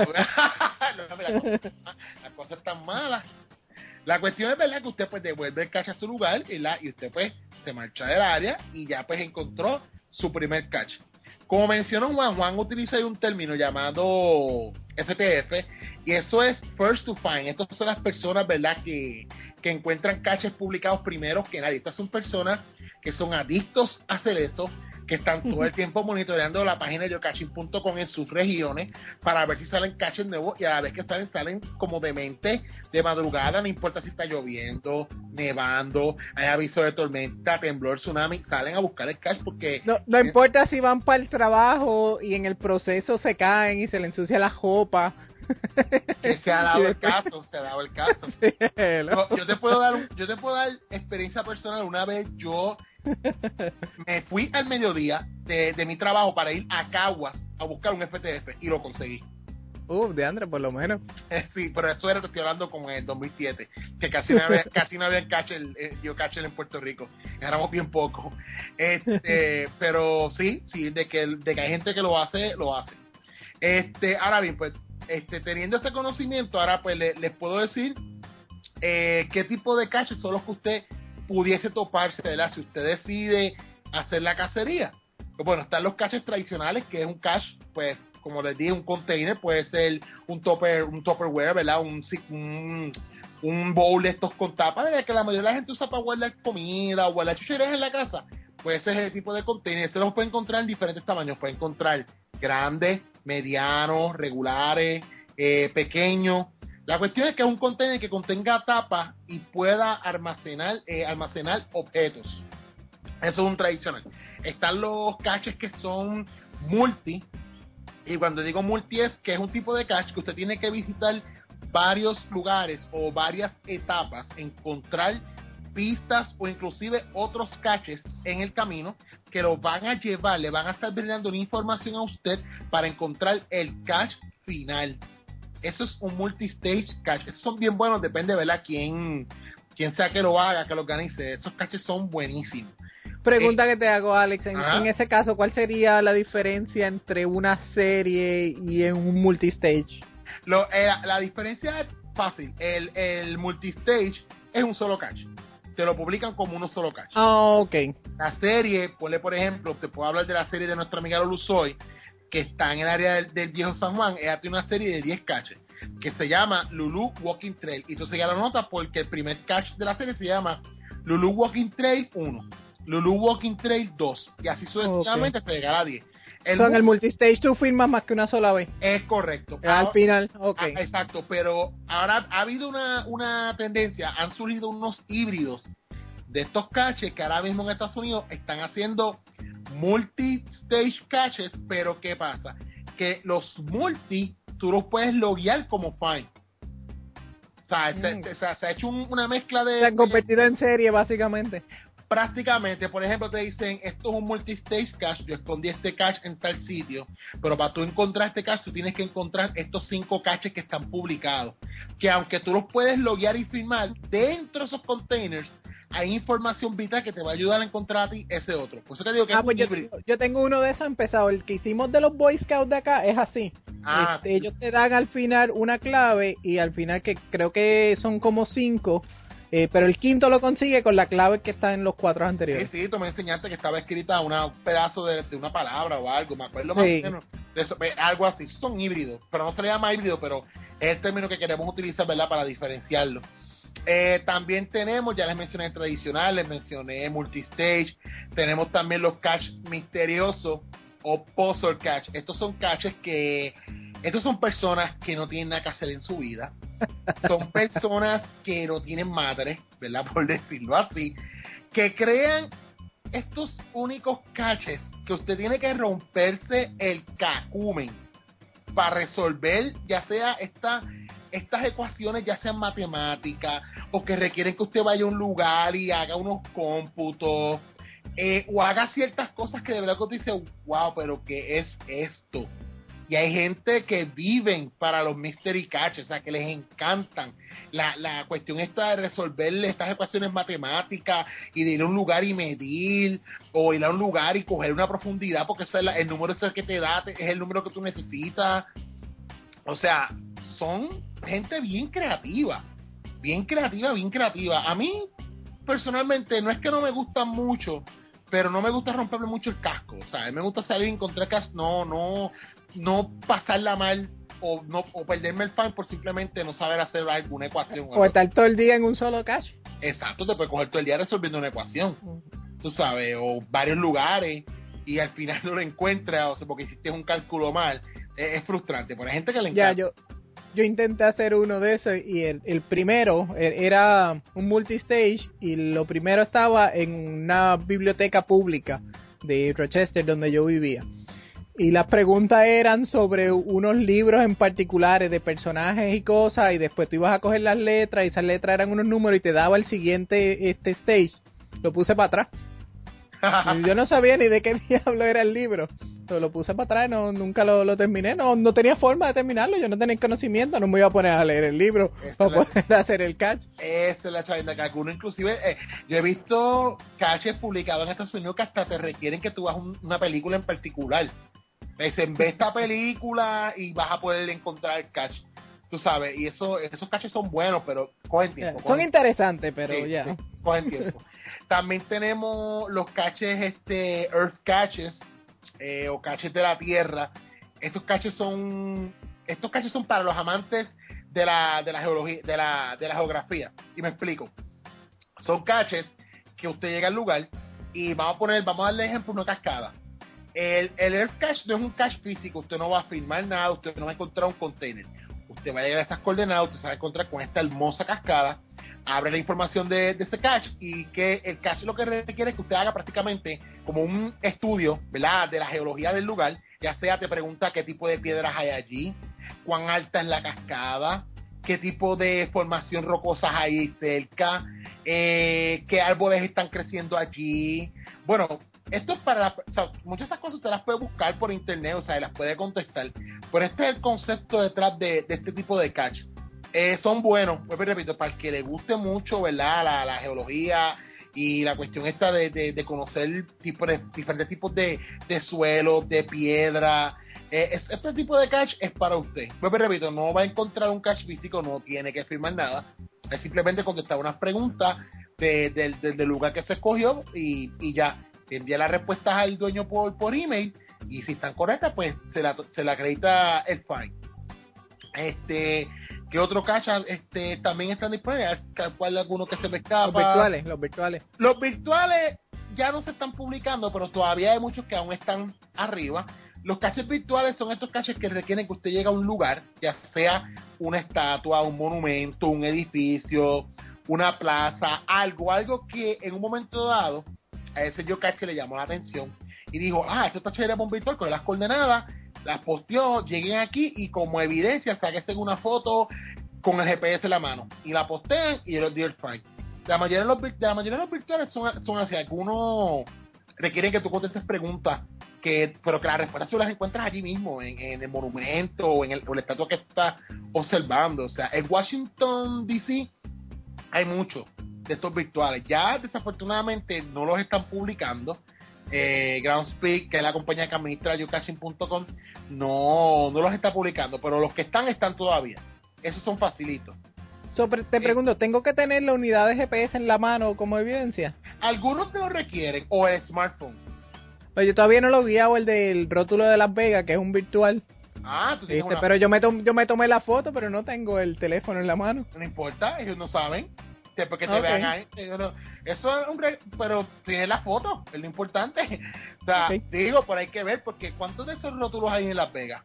mira, las cosas están malas. La cuestión es, ¿verdad?, que usted pues devuelve el cache a su lugar y usted pues se marcha del área y ya pues encontró su primer cache. Como mencionó Juan utiliza un término llamado FTF y eso es First to Find. Estas son las personas, ¿verdad?, que encuentran caches publicados primero que nadie. Estas son personas que son adictos a hacer eso, que están todo el tiempo monitoreando la página de geocaching.com en sus regiones para ver si salen caches nuevos y a la vez que salen como demente de madrugada, no importa si está lloviendo, nevando, hay aviso de tormenta, temblor, tsunami, salen a buscar el cache porque... No importa si van para el trabajo y en el proceso se caen y se le ensucia la ropa. Que se ha dado el caso. Sí, yo te puedo dar experiencia personal. Una vez yo me fui al mediodía de mi trabajo para ir a Caguas a buscar un FTF y lo conseguí. De André, por lo menos. Sí, pero esto era, estoy hablando como en el 2007, que casi no había geocaching en Puerto Rico. Éramos bien pocos. Pero sí, de que hay gente que lo hace. Ahora bien, pues, teniendo este conocimiento, ahora pues les puedo decir qué tipo de caches son los que usted pudiese toparse, ¿verdad?, si usted decide hacer la cacería. Pues bueno, están los caches tradicionales, que es un cache pues como les dije, un container puede ser un Tupperware, ¿verdad? Un bowl de estos con tapa, que la mayoría de la gente usa para guardar comida o guardar chucherías en la casa. Pues ese es el tipo de container. Se los puede encontrar en diferentes tamaños. Puede encontrar grandes, medianos, regulares, pequeños. La cuestión es que es un container que contenga tapa y pueda almacenar objetos. Eso es un tradicional. Están los caches que son multi. Y cuando digo multi es que es un tipo de cache que usted tiene que visitar varios lugares o varias etapas, encontrar pistas o inclusive otros caches en el camino que lo van a llevar, le van a estar brindando una información a usted para encontrar el cache final. Eso es un multi-stage cache. Esos son bien buenos, depende, ¿verdad? Quién sea que lo haga, que lo organice. Esos caches son buenísimos. Pregunta que te hago, Alex, en ese caso, ¿cuál sería la diferencia entre una serie y en un multi-stage? La diferencia es fácil. El multi-stage es un solo cache. Te lo publican como uno solo cache. Ok. La serie, ponle por ejemplo, te puedo hablar de la serie de nuestra amiga Lulusoy, que está en el área del Viejo San Juan. Ella tiene una serie de 10 caches que se llama Lulu Walking Trail. Y entonces ya lo nota porque el primer cache de la serie se llama Lulu Walking Trail 1, Lulu Walking Trail 2, y así sucesivamente hasta llegar a 10. En el multistage tú firmas más que una sola vez. Es correcto. Al final, ok. Exacto, pero ahora ha habido una tendencia, han surgido unos híbridos de estos caches que ahora mismo en Estados Unidos están haciendo multi-stage caches, pero ¿qué pasa? Que los multi, tú los puedes loguear como Find. O sea, se ha hecho una mezcla de... Se han convertido en serie, básicamente. Prácticamente, por ejemplo, te dicen, esto es un multi-stage cache, yo escondí este cache en tal sitio, pero para tú encontrar este cache, tú tienes que encontrar estos 5 caches que están publicados, que aunque tú los puedes loguear y firmar, dentro de esos containers hay información vital que te va a ayudar a encontrar a ti ese otro. Por eso te digo que pues yo tengo uno de esos empezado, el que hicimos de los Boy Scouts de acá es así. Ellos te dan al final una clave y al final, que creo que son como 5, pero el quinto lo consigue con la clave que está en los 4 anteriores. Sí, tú me enseñaste que estaba escrita un pedazo de una palabra o algo, me acuerdo más o menos de eso, algo así. Son híbridos, pero no se le llama híbrido, pero es el término que queremos utilizar, ¿verdad?, para diferenciarlo. También tenemos, ya les mencioné tradicional, les mencioné multistage, tenemos también los caches misteriosos o puzzle cache. Estos son caches estos son personas que no tienen nada que hacer en su vida, son personas que no tienen madre, ¿verdad?, por decirlo así, que crean estos únicos caches que usted tiene que romperse el cacumen para resolver, ya sea estas ecuaciones, ya sean matemáticas o que requieren que usted vaya a un lugar y haga unos cómputos, o haga ciertas cosas que de verdad que usted dice, wow, pero ¿qué es esto? Y hay gente que viven para los mystery caches, o sea, que les encantan la cuestión esta de resolverle estas ecuaciones matemáticas y de ir a un lugar y medir, o ir a un lugar y coger una profundidad, porque ese es el número ese que te da, es el número que tú necesitas. O sea, son gente bien creativa. A mí, personalmente, no es que no me gustan mucho, pero no me gusta romperme mucho el casco. O sea, a mí me gusta salir y encontrar casco, no pasarla mal o perderme el fan por simplemente no saber hacer alguna ecuación. O estar todo el día en un solo cache. Exacto, te puedes coger todo el día resolviendo una ecuación. Tú sabes, o varios lugares y al final no lo encuentras, o sea, porque hiciste un cálculo mal. Es frustrante, pero hay gente que le encanta. Yo intenté hacer uno de esos y el primero era un multistage y lo primero estaba en una biblioteca pública de Rochester donde yo vivía. Y las preguntas eran sobre unos libros en particulares de personajes y cosas, y después tú ibas a coger las letras y esas letras eran unos números y te daba el siguiente stage. Lo puse para atrás. Yo no sabía ni de qué diablo era el libro. Pero lo puse para atrás, nunca lo terminé, no tenía forma de terminarlo, yo no tenía conocimiento, no me iba a poner a leer el libro para poder hacer el catch. Esa es la chavinda que alguno inclusive, yo he visto caches publicados en Estados Unidos que hasta te requieren que tú hagas una película en particular. Ve esta película y vas a poder encontrar el catch, tú sabes, y esos caches son buenos, pero cogen tiempo. Son interesantes, pero sí, cogen tiempo. También tenemos los caches Earth Caches, o caches de la tierra. estos caches son para los amantes de la geología, de la geografía. Y me explico. Son caches que usted llega al lugar y vamos a darle ejemplo una cascada. El Earth Cache no es un cache físico, usted no va a filmar nada, usted no va a encontrar un container. Usted va a llegar a esas coordenadas, usted se va a encontrar con esta hermosa cascada, abre la información de ese cache, y que el cache lo que requiere es que usted haga prácticamente como un estudio, ¿verdad?, de la geología del lugar. Ya sea te pregunta qué tipo de piedras hay allí, cuán alta es la cascada, qué tipo de formación rocosa hay cerca, qué árboles están creciendo allí. Bueno, esto es muchas de estas cosas usted las puede buscar por internet, o sea, las puede contestar. Pero este es el concepto detrás de este tipo de cache. Son buenos, pues repito, para el que le guste mucho, ¿verdad?, la geología y la cuestión esta de conocer diferentes tipos de suelos, de piedra. Este tipo de cache es para usted. Pues repito, no va a encontrar un cache físico, no tiene que firmar nada. Es simplemente contestar unas preguntas del lugar que se escogió y ya. Envía las respuestas al dueño por email, y si están correctas, pues se le acredita el fine. ¿Qué otro cache también están disponibles? ¿Cuál alguno que se me escapa? Los virtuales. Los virtuales ya no se están publicando, pero todavía hay muchos que aún están arriba. Los caches virtuales son estos caches que requieren que usted llegue a un lugar, ya sea una estatua, un monumento, un edificio, una plaza, algo que en un momento dado a ese geocache le llamó la atención y dijo, esto está chévere para un virtual, con las coordenadas, las posteó, lleguen aquí y como evidencia sáquense una foto con el GPS en la mano y la postean y los dio el fine. La mayoría de los virtuales son así. Algunos requieren que tú contestes preguntas, pero que las respuestas tú las encuentras allí mismo, en el monumento o en la estatua que estás observando. O sea, en Washington DC hay muchos de estos virtuales. Ya desafortunadamente no los están publicando. Groundspeak, que es la compañía que administra geocaching.com, no los está publicando, pero los que están todavía. Esos son facilitos. Te pregunto, ¿tengo que tener la unidad de GPS en la mano como evidencia? Algunos te lo requieren, o el smartphone. Pues yo todavía no lo vi, o el del rótulo de Las Vegas, que es un virtual. Tú tienes pero yo me tomé la foto, pero no tengo el teléfono en la mano. No importa, ellos no saben. Porque te vean ahí. Eso es pero tiene la foto, es lo importante. O sea, digo, pero hay que ver, porque ¿cuántos de esos rótulos hay en Las Vegas?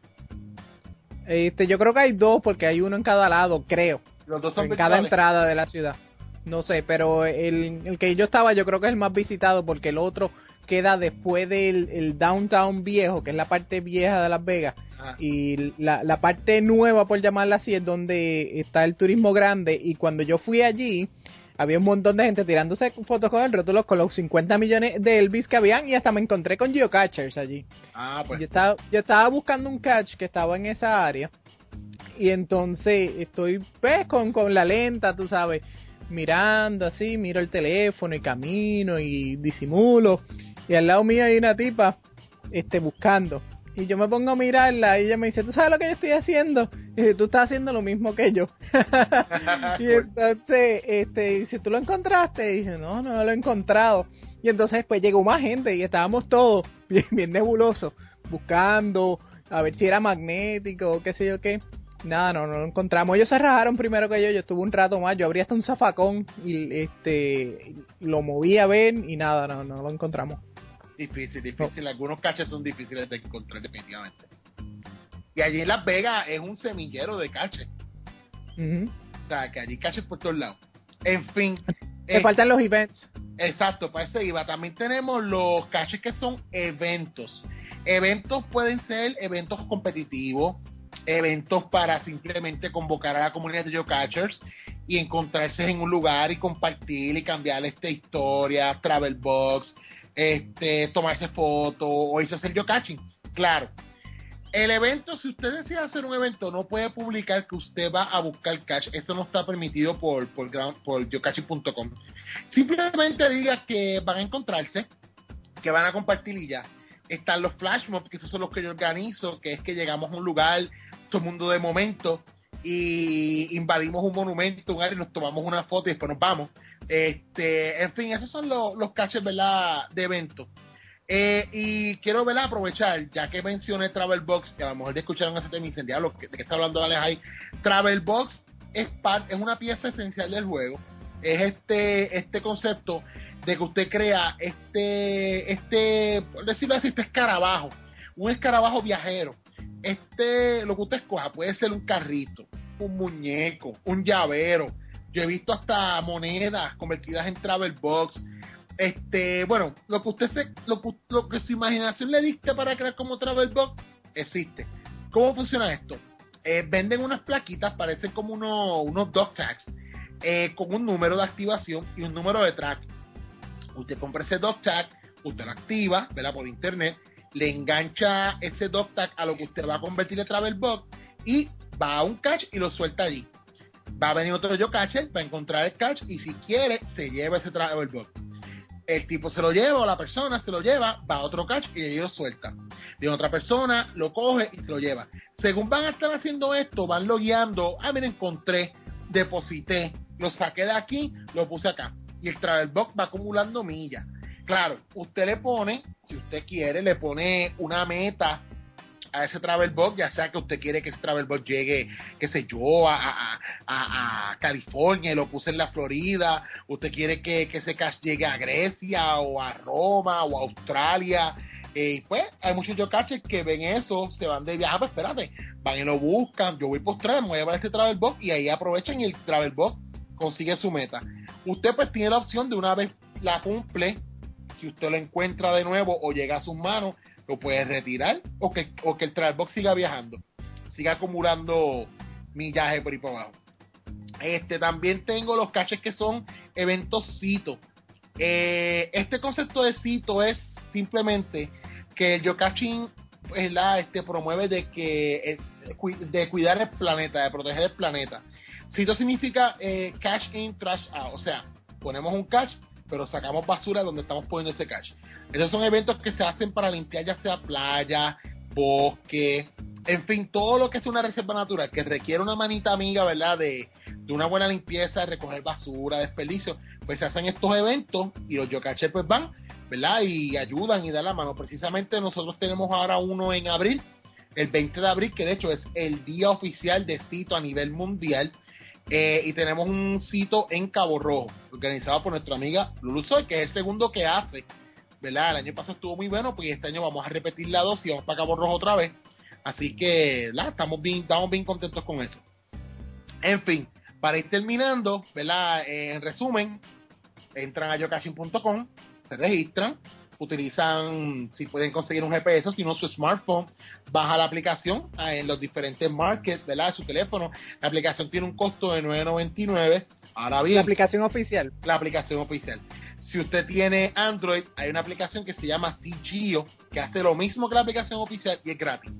Yo creo que hay 2, porque hay uno en cada lado, creo. Los 2 son en virtuales. Cada entrada de la ciudad. No sé, pero el que yo estaba, yo creo que es el más visitado, porque el otro queda después del downtown viejo, que es la parte vieja de Las Vegas. Y la parte nueva, por llamarla así, es donde está el turismo grande. Y cuando yo fui allí, había un montón de gente tirándose fotos con el rótulo, con los 50 millones de Elvis que habían, y hasta me encontré con geocachers allí. Pues. Yo estaba buscando un cache que estaba en esa área, y entonces estoy con la lenta, tú sabes, mirando así, miro el teléfono y camino y disimulo, y al lado mío hay una tipa buscando. Y yo me pongo a mirarla y ella me dice, ¿tú sabes lo que yo estoy haciendo? Y dice, tú estás haciendo lo mismo que yo. Y entonces, dice, ¿tú lo encontraste? Y dice, no lo he encontrado. Y entonces pues llegó más gente y estábamos todos bien nebulosos, buscando a ver si era magnético o qué sé yo qué. Nada, no lo encontramos. Ellos se rajaron primero que yo estuve un rato más, yo abrí hasta un zafacón y lo moví a ver y nada, no lo encontramos. Difícil. Algunos caches son difíciles de encontrar definitivamente. Y allí en Las Vegas es un semillero de caches. O sea, que allí caches por todos lados. En fin. Me faltan los events. Exacto, para eso iba. También tenemos los caches que son eventos. Eventos pueden ser eventos competitivos, eventos para simplemente convocar a la comunidad de geocachers y encontrarse en un lugar y compartir y cambiar historia, travel box, tomarse fotos o irse a hacer geocaching. Claro, el evento, si usted decide hacer un evento, no puede publicar que usted va a buscar cache. Eso no está permitido por geocaching.com. Simplemente diga que van a encontrarse, que van a compartir y ya. Están los flash mobs, que esos son los que yo organizo, que es que llegamos a un lugar, todo el mundo de momento, y invadimos un monumento, un área, y nos tomamos una foto y después nos vamos. En fin, esos son los caches, ¿verdad?, de eventos. Y quiero verla aprovechar, ya que mencioné Travel Box, que a lo mejor ya escucharon ese tema incendiado, de que está hablando Alex ahí. Travel Box es una pieza esencial del juego. Es este concepto de que usted crea por decirlo así, este escarabajo, un escarabajo viajero. Lo que usted escoja puede ser un carrito, un muñeco, un llavero. Yo he visto hasta monedas convertidas en Travel Box. Bueno, lo que su imaginación le dicte para crear como Travel Box existe. ¿Cómo funciona esto? Venden unas plaquitas, parecen como unos dog tags, con un número de activación y un número de track. Usted compra ese dog tag, usted lo activa, ¿verdad? Por internet, le engancha ese dog tag a lo que usted va a convertir en Travel Box y va a un cache y lo suelta allí. Va a venir otro geocacher, va a encontrar el cache y si quiere, se lleva ese Travel Box. El tipo se lo lleva o la persona se lo lleva, va a otro cache y allí lo suelta. De otra persona lo coge y se lo lleva. Según van a estar haciendo esto, van logueando. Miren, encontré, deposité, lo saqué de aquí, lo puse acá. Y el Travel Box va acumulando millas. Claro, usted le pone, si usted quiere, le pone una meta a ese Travel Box, ya sea que usted quiere que ese Travel Box llegue, qué sé yo, a California y lo puse en la Florida, usted quiere que ese cash llegue a Grecia o a Roma o a Australia, y pues hay muchos geocachers que ven eso, se van de viaje, pues espérate, van y lo buscan, yo voy por tres, me voy a llevar este Travel Box y ahí aprovechan y el Travel Box consigue su meta. Usted pues tiene la opción de una vez la cumple, si usted lo encuentra de nuevo o llega a sus manos, lo puede retirar o que el Travel Box siga viajando, siga acumulando millaje por ahí por abajo. También tengo los caches que son eventos CITO. Este concepto de CITO es simplemente que el geocaching promueve de cuidar el planeta, de proteger el planeta. CITO significa cache in, trash out, o sea, ponemos un cache pero sacamos basura donde estamos poniendo ese cache. Esos son eventos que se hacen para limpiar ya sea playa, bosque, en fin, todo lo que es una reserva natural que requiere una manita amiga, ¿verdad? De una buena limpieza, de recoger basura, desperdicio, pues se hacen estos eventos y los geocachers pues van, ¿verdad? Y ayudan y dan la mano. Precisamente nosotros tenemos ahora uno en abril, el 20 de abril, que de hecho es el día oficial de CITO a nivel mundial. Y tenemos un CITO en Cabo Rojo, organizado por nuestra amiga Lulu Soy, que es el segundo que hace, ¿verdad? El año pasado estuvo muy bueno, pues este año vamos a repetir la dosis y vamos para Cabo Rojo otra vez. Así que, estamos bien contentos con eso. En fin, para ir terminando, ¿verdad? En resumen, entran a geocaching.com, se registran, utilizan, si pueden conseguir un GPS, si no su smartphone, baja la aplicación en los diferentes markets, ¿verdad? De su teléfono. La aplicación tiene un costo de $9.99. Ahora bien, la aplicación oficial. La aplicación oficial. Si usted tiene Android, hay una aplicación que se llama CGeo, que hace lo mismo que la aplicación oficial y es gratis.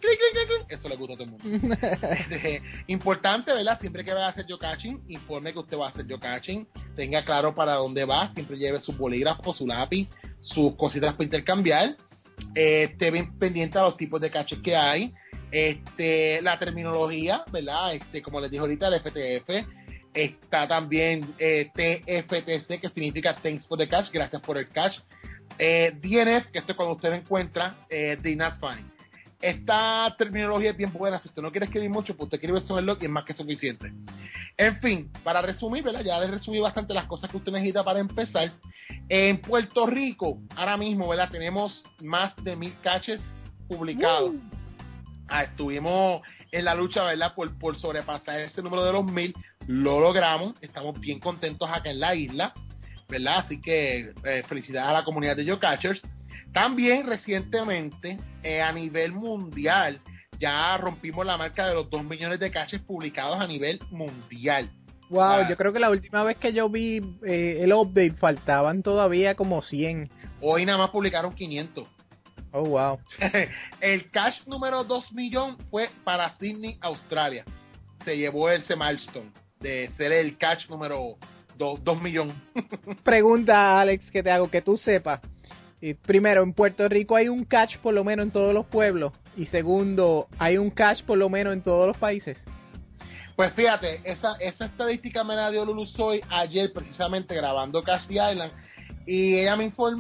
Eso le gusta a todo el mundo. Importante, ¿verdad? Siempre que vaya a hacer geocaching, informe que usted va a hacer geocaching, tenga claro para dónde va, siempre lleve su bolígrafo, su lápiz, sus cositas para intercambiar, esté bien pendiente a los tipos de caches que hay, la terminología, ¿verdad? Como les dije ahorita, el FTF, está también TFTC, que significa Thanks for the Cache, gracias por el cache, DNF, que esto es cuando usted encuentra, Did Not Find. Esta terminología es bien buena. Si usted no quiere escribir mucho, pues usted escribe eso en log y es más que suficiente. En fin, para resumir, ¿verdad? Ya les resumí bastante las cosas que usted necesita para empezar. En Puerto Rico, ahora mismo, ¿verdad? Tenemos más de 1,000 caches publicados. Estuvimos en la lucha, ¿verdad? Por sobrepasar ese número de los 1,000. Lo logramos. Estamos bien contentos acá en la isla, ¿verdad? Así que felicidades a la comunidad de geocachers. También recientemente, a nivel mundial, ya rompimos la marca de los 2 millones de caches publicados a nivel mundial. Wow, yo creo que la última vez que yo vi el update faltaban todavía como 100. Hoy nada más publicaron 500. Oh, wow. El cache número 2 millón fue para Sydney, Australia. Se llevó ese milestone de ser el cache número 2 millón. Pregunta, Alex, que te hago, que tú sepas. Primero, en Puerto Rico hay un cache por lo menos en todos los pueblos. Y segundo, hay un cache por lo menos en todos los países. Pues fíjate, esa estadística me la dio Lulu Soy ayer precisamente grabando Cache Island. Y ella me informó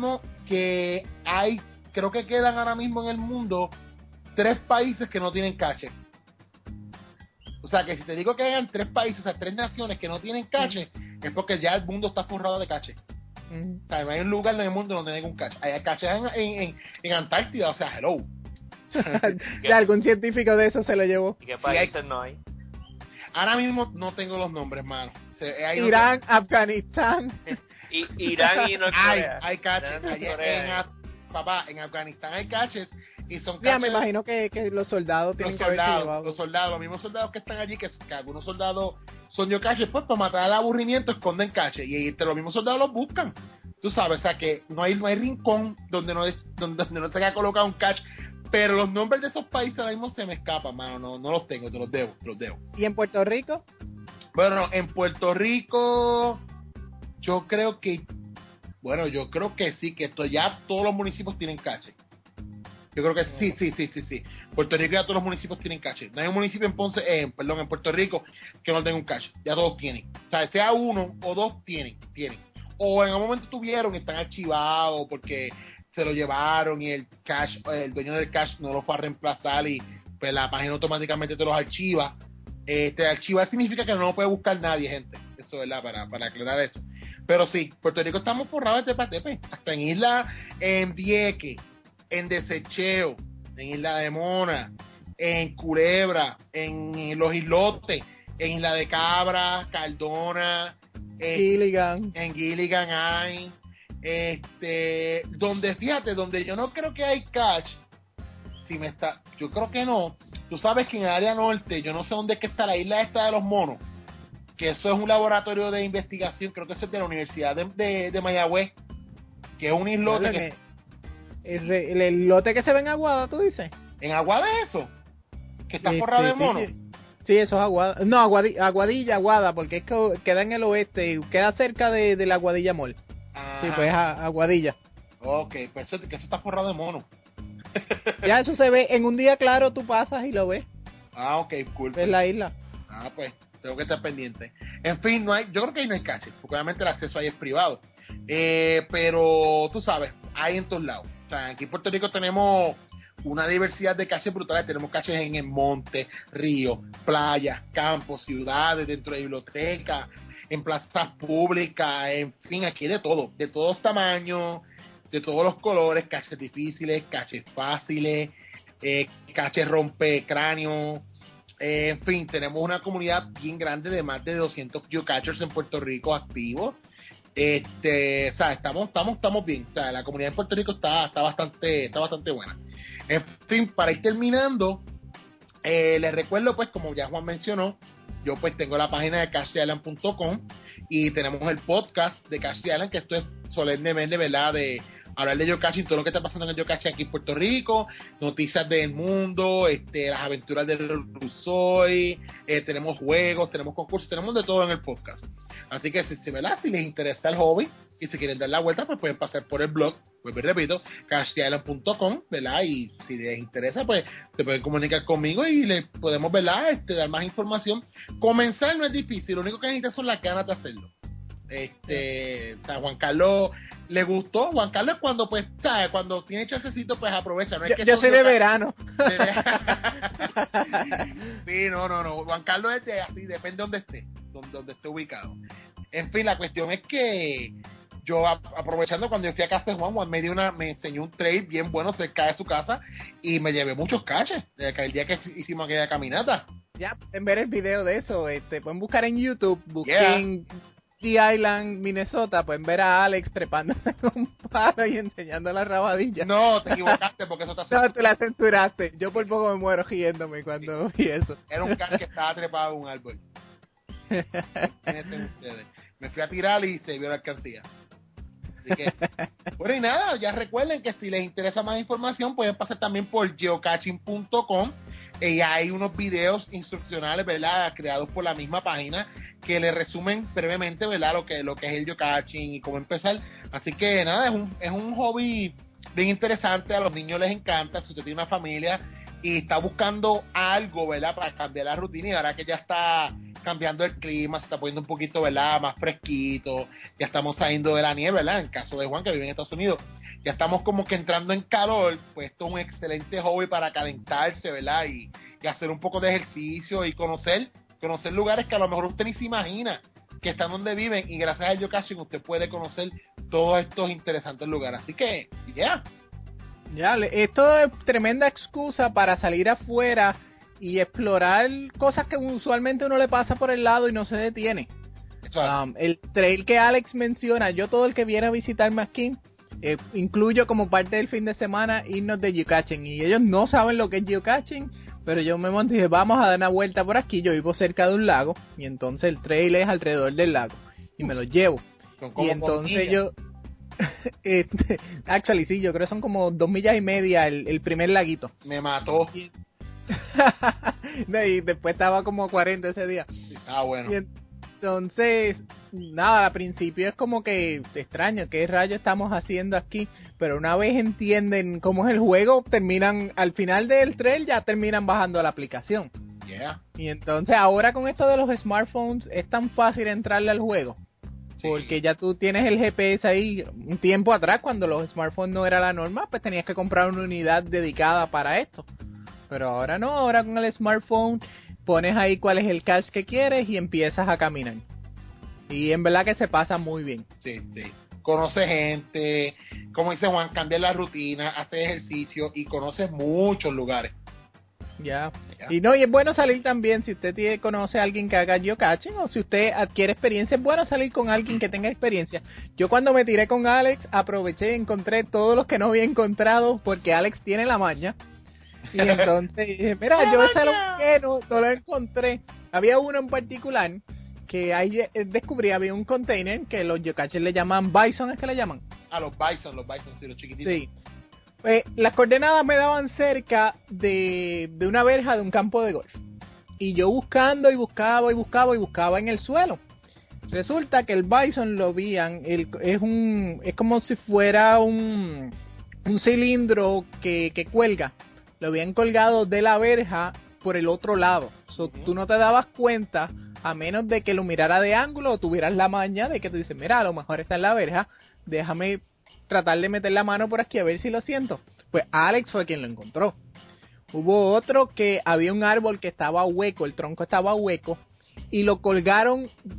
que creo que quedan ahora mismo en el mundo 3 países que no tienen cache. O sea, que si te digo que hayan 3 países, o sea, 3 naciones que no tienen cache, es porque ya el mundo está forrado de cache. O sea, no hay un lugar en el mundo donde no haya un cache. Hay cache en Antártida, o sea, hello. Algún científico de eso se lo llevó. ¿Y qué países no hay? Ahora mismo no tengo los nombres, mano. Irán, Afganistán. Irán y Norcorea. Hay caches. Papá, en Afganistán hay caches. Y son ya me imagino que los soldados tienen los mismos soldados que están allí, que algunos soldados son yokaches, pues para matar al aburrimiento esconden caches y entre los mismos soldados los buscan, tú sabes, o sea que no hay rincón donde no se haya colocado un cache, pero los nombres de esos países ahora mismo se me escapan, mano, no los tengo, te los debo. ¿Y en Puerto Rico? Bueno, en Puerto Rico yo creo que sí, que ya todos los municipios tienen cache. Yo creo que sí. Puerto Rico ya todos los municipios tienen cache. No hay un municipio en Puerto Rico que no tenga un cache. Ya todos tienen. O sea, sea uno o 2 tienen. O en algún momento tuvieron y están archivados porque se lo llevaron y el dueño del cache no lo fue a reemplazar y pues la página automáticamente te los archiva. Archivar significa que no lo puede buscar nadie, gente. Eso, ¿verdad? Para aclarar eso. Pero sí, Puerto Rico estamos forrados de tepa. Hasta en Isla, en Vieques, en Desecheo, en Isla de Mona, en Culebra, en Los Islotes, en Isla de Cabra, Cardona, Gilligan. En Gilligan hay, donde yo no creo que hay catch, yo creo que no. Tú sabes que en el área norte, yo no sé dónde es que está la isla esta de los monos, que eso es un laboratorio de investigación, creo que eso es de la Universidad de Mayagüez, que es un islote que... El lote que se ve en Aguada, ¿tú dices? ¿En Aguada es eso? ¿Que está forrado de mono? Sí, eso es Aguada. No, Aguadilla, Aguada, porque es que queda en el oeste y queda cerca de la Aguadilla Mall. Sí, pues Aguadilla. Ok, pues eso está forrado de mono. Ya eso se ve, en un día claro tú pasas y lo ves. Ok, cool. Es la isla. Pues, tengo que estar pendiente. En fin, yo creo que ahí no hay cache, porque obviamente el acceso ahí es privado. Pero, tú sabes, hay en todos lados. O sea, aquí en Puerto Rico tenemos una diversidad de caches brutales. Tenemos caches en el monte, ríos, playas, campos, ciudades, dentro de bibliotecas, en plazas públicas, en fin, aquí de todos tamaños, de todos los colores, caches difíciles, caches fáciles, caches rompecráneos. En fin, tenemos una comunidad bien grande de más de 200 geocachers en Puerto Rico activos. O sea, estamos bien. O sea, la comunidad en Puerto Rico está bastante buena. En fin, para ir terminando, les recuerdo, pues, como ya Juan mencionó, yo pues tengo la página de CacheIsland.com y tenemos el podcast de Cache Island, que esto es solemnemente, ¿verdad?, de hablar de geocaching, todo lo que está pasando en el geocaching aquí en Puerto Rico, noticias del mundo, las aventuras del Rusoy, tenemos juegos, tenemos concursos, tenemos de todo en el podcast. Así que si les interesa el hobby y si quieren dar la vuelta, pues pueden pasar por el blog, pues repito, CacheIsland.com, ¿verdad? Y si les interesa, pues se pueden comunicar conmigo y les podemos, ¿verdad?, dar más información. Comenzar no es difícil, lo único que necesitas son las ganas de hacerlo. O sea, Juan Carlos le gustó. Juan Carlos cuando, pues, ¿sabes? Cuando tiene chancecito, pues aprovecha. No es que yo soy de verano. Sí, no. Juan Carlos es así, depende de donde esté ubicado. En fin, la cuestión es que yo, aprovechando cuando yo fui a casa de Juan me enseñó un trail bien bueno cerca de su casa y me llevé muchos caches el día que hicimos aquella caminata. Ya, pueden ver el video de eso. Pueden buscar en YouTube, busquen Island, Minnesota, pueden ver a Alex trepándose en un palo y enseñando la rabadilla. No, te equivocaste porque eso está censurado. No, tú la censuraste. Yo por poco me muero riéndome cuando vi eso. Era un can que estaba trepado en un árbol. Me fui a tirar y se vio la alcancía. Así que, bueno, y nada, ya recuerden que si les interesa más información pueden pasar también por geocaching.com y hay unos videos instruccionales, ¿verdad?, creados por la misma página que le resumen brevemente, ¿verdad?, lo que es el geocaching y cómo empezar. Así que nada, es un hobby bien interesante, a los niños les encanta. Si usted tiene una familia y está buscando algo, ¿verdad?, para cambiar la rutina, y ahora que ya está cambiando el clima, se está poniendo un poquito, ¿verdad?, más fresquito, ya estamos saliendo de la nieve, ¿verdad?, en caso de Juan que vive en Estados Unidos, ya estamos como que entrando en calor, pues esto es un excelente hobby para calentarse, ¿verdad? Y hacer un poco de ejercicio y conocer lugares que a lo mejor usted ni se imagina que están donde viven, y gracias al geocaching usted puede conocer todos estos interesantes lugares. Así que, ya. Ya, esto es tremenda excusa para salir afuera y explorar cosas que usualmente uno le pasa por el lado y no se detiene. El trail que Alex menciona, yo todo el que viene a visitarme aquí, incluyo como parte del fin de semana irnos de geocaching, y ellos no saben lo que es geocaching, pero yo me monté y dije, vamos a dar una vuelta por aquí. Yo vivo cerca de un lago, y entonces el trail es alrededor del lago, y me lo llevo. Y entonces yo... actually sí, yo creo que son como 2 millas y media el primer laguito. Me mató. Y después estaba como 40 ese día. Bueno. Y entonces, nada, al principio es como que extraño, ¿qué rayos estamos haciendo aquí? Pero una vez entienden cómo es el juego, terminan, al final del trail ya terminan bajando la aplicación. Yeah. Y entonces ahora con esto de los smartphones es tan fácil entrarle al juego. Porque ya tú tienes el GPS ahí. Un tiempo atrás, cuando los smartphones no era la norma, pues tenías que comprar una unidad dedicada para esto. Pero ahora no, ahora con el smartphone pones ahí cuál es el cache que quieres y empiezas a caminar. Y en verdad que se pasa muy bien. Sí. Conoces gente, como dice Juan, cambias la rutina, haces ejercicio y conoces muchos lugares. Ya. Y es bueno salir también, si usted conoce a alguien que haga geocaching, o si usted adquiere experiencia, es bueno salir con alguien que tenga experiencia. Yo cuando me tiré con Alex, aproveché y encontré todos los que no había encontrado, porque Alex tiene la maña. Y entonces dije, mira, yo ese lo busqué, no lo encontré. Había uno en particular que ahí descubrí, había un container que los geocachers le llaman Bison, ¿es que le llaman? A los Bison, sí, los chiquititos. Sí. Las coordenadas me daban cerca de una verja de un campo de golf. Y yo buscando y buscaba en el suelo. Resulta que el Bison lo veían, es como si fuera un cilindro que cuelga. Lo habían colgado de la verja por el otro lado. Tú no te dabas cuenta, a menos de que lo mirara de ángulo o tuvieras la maña de que tú dices, mira, a lo mejor está en la verja, déjame tratar de meter la mano por aquí a ver si lo siento. Pues Alex fue quien lo encontró. Hubo otro que había un árbol que estaba hueco, el tronco estaba hueco, y lo colgaron,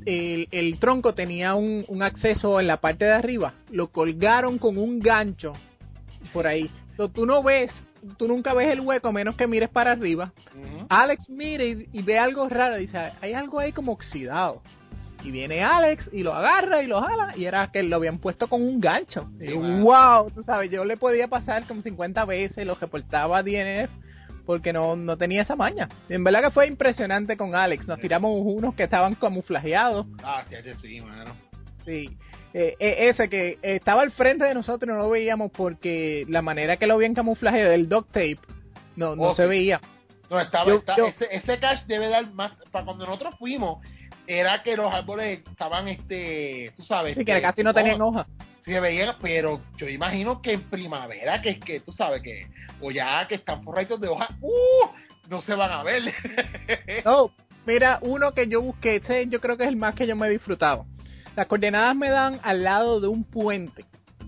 el tronco tenía un acceso en la parte de arriba, lo colgaron con un gancho por ahí. Tú nunca ves el hueco a menos que mires para arriba. Alex mira y ve algo raro, dice, hay algo ahí como oxidado. Y viene Alex y lo agarra y lo jala, y era que lo habían puesto con un gancho. Y wow, tú sabes, yo le podía pasar como 50 veces, lo reportaba a DNF porque no tenía esa maña. En verdad que fue impresionante con Alex. Nos tiramos unos que estaban camuflajeados. Sí, mano. Sí. Ese que estaba al frente de nosotros no lo veíamos porque la manera que lo habían camuflajeado del duct tape no se veía. No, ese cache debe dar más. Para cuando nosotros fuimos, era que los árboles estaban, tú sabes. Sí, que casi no tenían hojas. Sí, se veían, pero yo imagino que en primavera, que tú sabes que, o ya que están forraditos de hojas, no se van a ver. No, mira, uno que yo busqué, ese yo creo que es el más que yo me he disfrutado. Las coordenadas me dan al lado de un puente.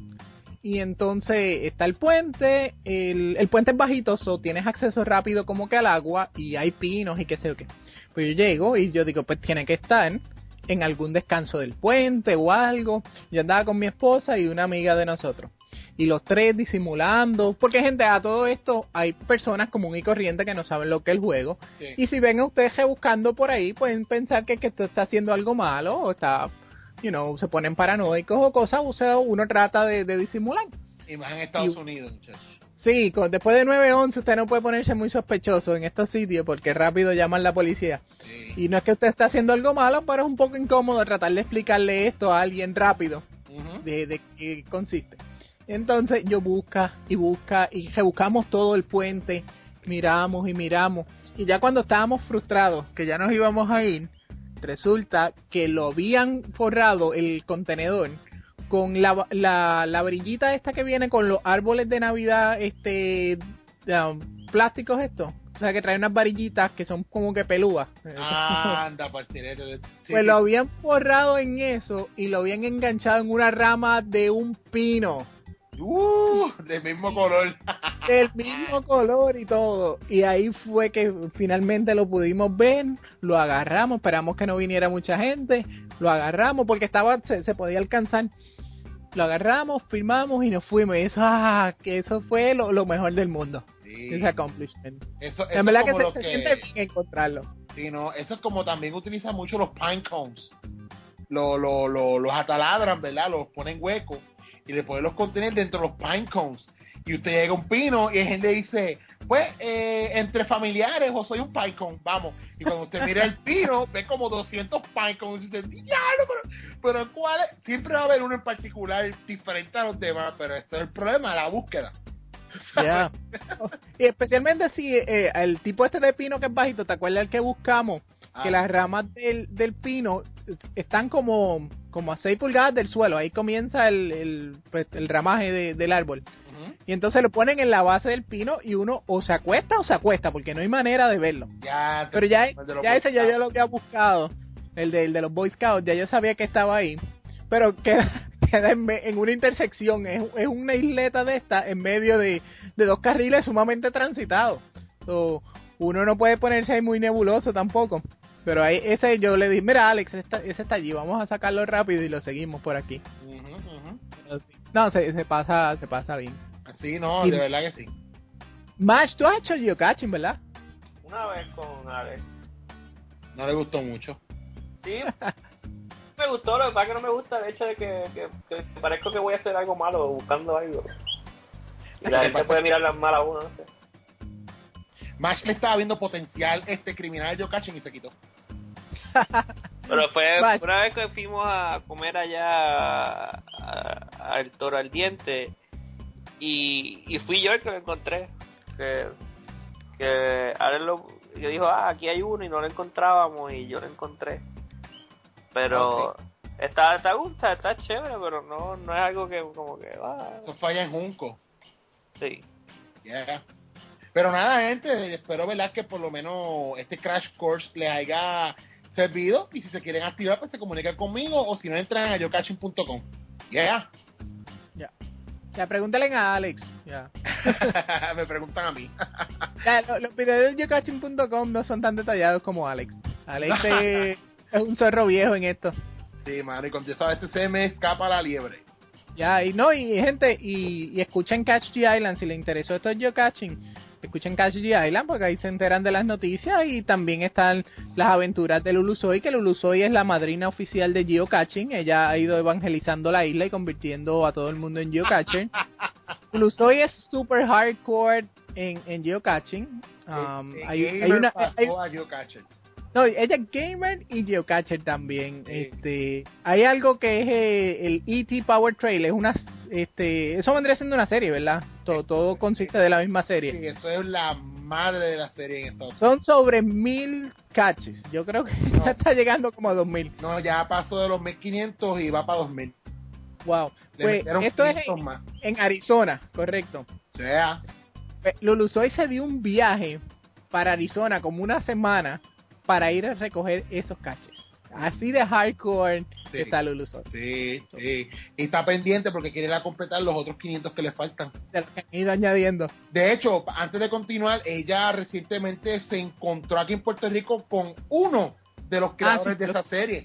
Y entonces está el puente, el puente es bajito, tienes acceso rápido como que al agua y hay pinos y qué sé yo qué. Pues yo llego y yo digo, pues tiene que estar en algún descanso del puente o algo. Yo andaba con mi esposa y una amiga de nosotros. Y los tres disimulando, porque gente, a todo esto hay personas común y corriente que no saben lo que es el juego. Sí. Y si ven a ustedes buscando por ahí, pueden pensar que esto está haciendo algo malo o está... se ponen paranoicos o cosas, o sea, uno trata de disimular. Y más en Estados Unidos, muchachos. Sí, después de 9/11 usted no puede ponerse muy sospechoso en estos sitios porque rápido llaman la policía. Sí. Y no es que usted esté haciendo algo malo, pero es un poco incómodo tratar de explicarle esto a alguien rápido de qué consiste. Entonces yo busca y rebuscamos todo el puente, miramos. Y ya cuando estábamos frustrados, que ya nos íbamos a ir, resulta que lo habían forrado el contenedor con la brillita esta que viene con los árboles de Navidad, plásticos estos. O sea, que trae unas varillitas que son como que pelúas. Anda, parcerero. Sí. Pues lo habían forrado en eso y lo habían enganchado en una rama de un pino. Del mismo color. Del mismo color y todo. Y ahí fue que finalmente lo pudimos ver, lo agarramos, esperamos que no viniera mucha gente, lo agarramos porque se podía alcanzar. Lo agarramos, firmamos y nos fuimos. Y eso, que eso fue lo mejor del mundo. Sí. Ese accomplishment. Eso en verdad que como se siente bien encontrarlo. Sí, no, eso es como también utilizan mucho los pine cones. Los ataladran, ¿verdad? Los ponen huecos y le ponen los contenedores dentro de los pine cones. Y usted llega a un pino y hay gente dice, pues, entre familiares o soy un pine cone, vamos. Y cuando usted mira el pino, ve como 200 pine cones y dice, diablo, pero ¿cuál es? Siempre va a haber uno en particular diferente a los demás, pero este es el problema, la búsqueda. Yeah. Y especialmente si el tipo este de pino que es bajito, ¿te acuerdas el que buscamos? Que las ramas del pino están como a 6 pulgadas del suelo, ahí comienza el ramaje del árbol. Y entonces lo ponen en la base del pino y uno o se acuesta, porque no hay manera de verlo. Pero ya ese ya yo lo había buscado, el de los Boy Scouts, ya yo sabía que estaba ahí. Pero queda en una intersección, es una isleta de esta en medio de 2 carriles sumamente transitados. So, uno no puede ponerse ahí muy nebuloso tampoco. Pero ahí ese yo le dije, mira Alex, ese está allí, vamos a sacarlo rápido y lo seguimos por aquí. No, se pasa bien. Sí, no, de verdad que sí. Mash, tú has hecho geocaching, ¿verdad? Una vez con Alex. No le gustó mucho. Sí, me gustó, lo que pasa es que no me gusta el hecho de que parezco que voy a hacer algo malo buscando algo. Y la gente puede mirar las malas a uno, no sé. Mash le estaba viendo potencial criminal de geocaching y se quitó. Pero fue una vez que fuimos a comer allá al Toro al Diente y fui yo el que lo encontré. Que Alex yo dijo, aquí hay uno y no lo encontrábamos y yo lo encontré. Pero está chévere, pero no es algo que como que Eso falla en Junco. Sí. Yeah. Pero nada, gente, espero, ¿verdad?, que por lo menos este Crash Course les haya servido. Y si se quieren activar, pues se comunican conmigo. O si no, entran a geocaching.com. Ya. Ya, pregúntale a Alex. Ya. Me preguntan a mí. Los videos de geocaching.com no son tan detallados como Alex. Alex es un zorro viejo en esto. Sí, mano, y cuando yo sabes, se me escapa la liebre. Ya, y gente, y escuchen Catch the Island, si les interesó esto de geocaching, escuchen Catch the Island, porque ahí se enteran de las noticias, y también están las aventuras de Lulu Soy, que Lulu Soy es la madrina oficial de geocaching. Ella ha ido evangelizando la isla y convirtiendo a todo el mundo en geocacher. Lulu Soy es super hardcore en geocaching. Hay una geocacher. No, ella es gamer y geocacher también. Hay algo que es el E.T. Power Trail, es una eso vendría siendo una serie, ¿verdad? Todo consiste de la misma serie. Sí, eso es la madre de la serie en Estados Unidos. Son sobre 1000 caches. Yo creo que ya está llegando como a 2000. No, ya pasó de los 1500 y va para 2000. Wow. Pues esto es en Arizona, correcto. O sea, Lulu Soy se dio un viaje para Arizona como una semana para ir a recoger esos caches. Así de hardcore está Lulu Soy. Sí. Y está pendiente porque quiere ir a completar los otros 500 que le faltan. Se los han ido añadiendo. De hecho, antes de continuar, ella recientemente se encontró aquí en Puerto Rico con uno de los creadores de esa serie.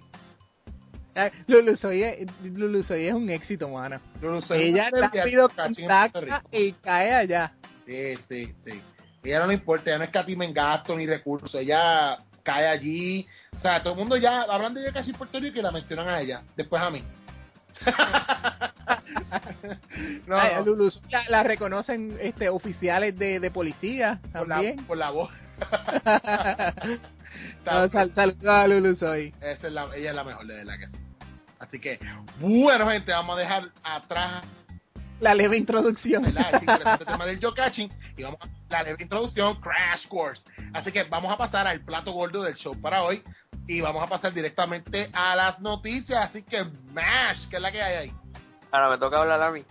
Lulu Soy es un éxito, mano. Ella rápido contacta y cae allá. Sí. Ella no le importa, ella no escatima en gasto ni recursos. Ella cae allí, o sea, todo el mundo ya hablando de casi Puerto Rico y la mencionan a ella, después a mí. No. Lulu, la reconocen oficiales de policía también por la voz. Saludos a Lulu Soy. Ella es la mejor, de verdad que sí. Así que, bueno, gente, vamos a dejar atrás la leve introducción. El interesante tema del geocaching y vamos a la leve introducción, Crash Course. Así que vamos a pasar al plato gordo del show para hoy y vamos a pasar directamente a las noticias. Así que Mash, ¿qué es la que hay ahí? Ahora me toca hablar a mí.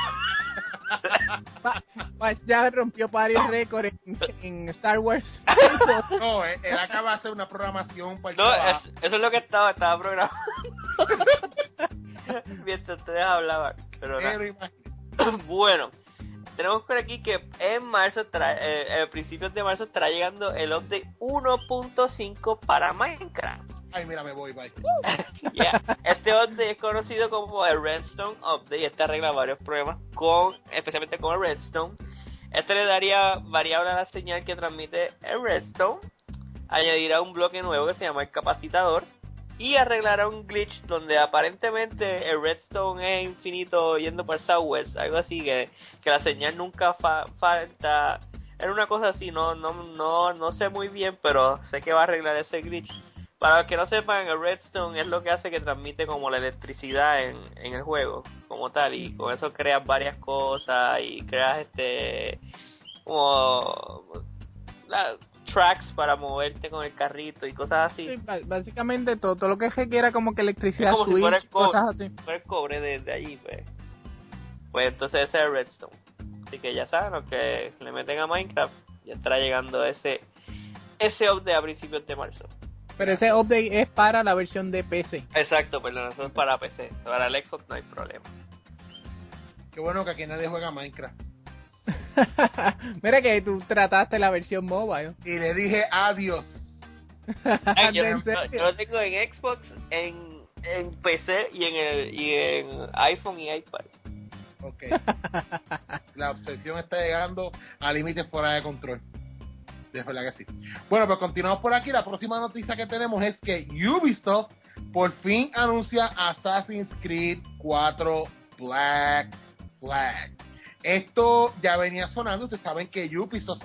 Ya rompió varios récords en Star Wars. No, él acaba de hacer una programación para el trabajo. Eso es lo que estaba programando mientras ustedes hablaban. Pero Bueno, tenemos por aquí que en marzo, principios de marzo, estará llegando el update 1.5 para Minecraft. Ay, mira, me voy, bye. Yeah. Este update es conocido como el Redstone Update y este arregla varios problemas, especialmente con el Redstone. Este le daría variable a la señal que transmite el Redstone, añadirá un bloque nuevo que se llama el capacitor y arreglará un glitch donde aparentemente el Redstone es infinito yendo para el Southwest, algo así que la señal nunca falta. Era una cosa así, no sé muy bien, pero sé que va a arreglar ese glitch. Para los que no sepan, el Redstone es lo que hace que transmite como la electricidad en el juego, como tal, y con eso creas varias cosas y creas como tracks para moverte con el carrito y cosas así. Sí, básicamente todo lo que requiera como que electricidad, como switch, si cosas así. fuera el cobre de allí, pues entonces ese es el Redstone. Así que ya saben, los que le meten a Minecraft, ya estará llegando ese update a principios de marzo. Pero ese update es para la versión de PC. Exacto, perdón, eso es para PC. Para el Xbox no hay problema. Qué bueno que aquí nadie juega Minecraft. Mira que tú trataste la versión mobile. Y le dije adiós. Ay, yo ¿En lo serio? tengo en Xbox, en PC y en iPhone y iPad. Ok. La obsesión está llegando a límites fuera de control. De verdad que sí. Bueno, pues continuamos por aquí. La próxima noticia que tenemos es que Ubisoft por fin anuncia Assassin's Creed 4 Black Flag. Esto ya venía sonando. Ustedes saben que Ubisoft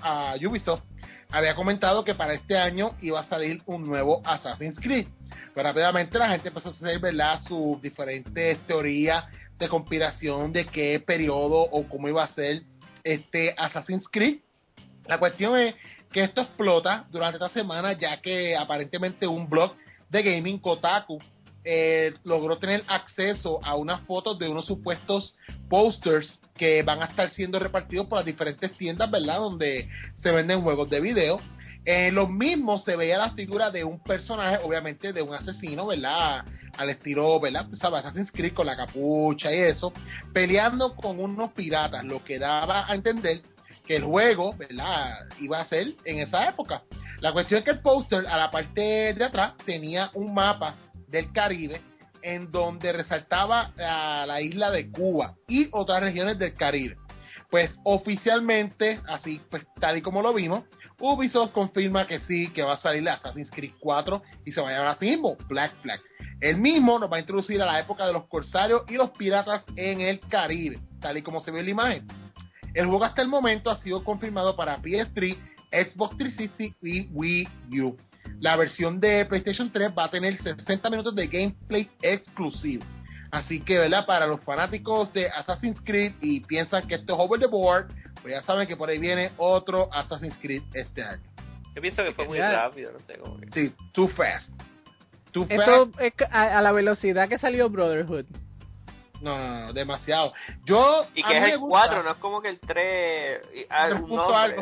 había comentado que para este año iba a salir un nuevo Assassin's Creed. Pero rápidamente la gente empezó a hacer, ¿verdad?, sus diferentes teorías de conspiración de qué periodo o cómo iba a ser este Assassin's Creed. La cuestión es que esto explota durante esta semana, ya que aparentemente un blog de gaming, Kotaku, logró tener acceso a unas fotos de unos supuestos posters que van a estar siendo repartidos por las diferentes tiendas, ¿verdad?, donde se venden juegos de video. En los mismos se veía la figura de un personaje, obviamente de un asesino, ¿verdad?, al estilo, ¿verdad?, ¿sabes?, Assassin's Creed, con la capucha y eso, peleando con unos piratas, lo que daba a entender que el juego, ¿verdad?, iba a ser en esa época. La cuestión es que el póster a la parte de atrás tenía un mapa del Caribe en donde resaltaba la isla de Cuba y otras regiones del Caribe. Pues oficialmente, así pues tal y como lo vimos, Ubisoft confirma que sí, que va a salir Assassin's Creed 4 y se va a llamar así mismo, Black Flag. El mismo nos va a introducir a la época de los corsarios y los piratas en el Caribe, tal y como se ve en la imagen. El juego hasta el momento ha sido confirmado para PS3, Xbox 360 y Wii U. La versión de PlayStation 3 va a tener 60 minutos de gameplay exclusivo. Así que, ¿verdad?, para los fanáticos de Assassin's Creed y piensan que esto es over the board, pues ya saben que por ahí viene otro Assassin's Creed este año. Yo pienso que fue muy rápido, no sé cómo que... Sí, too fast. Esto es a la velocidad que salió Brotherhood. No, demasiado. Y que es el 4, no es como que el 3... algo.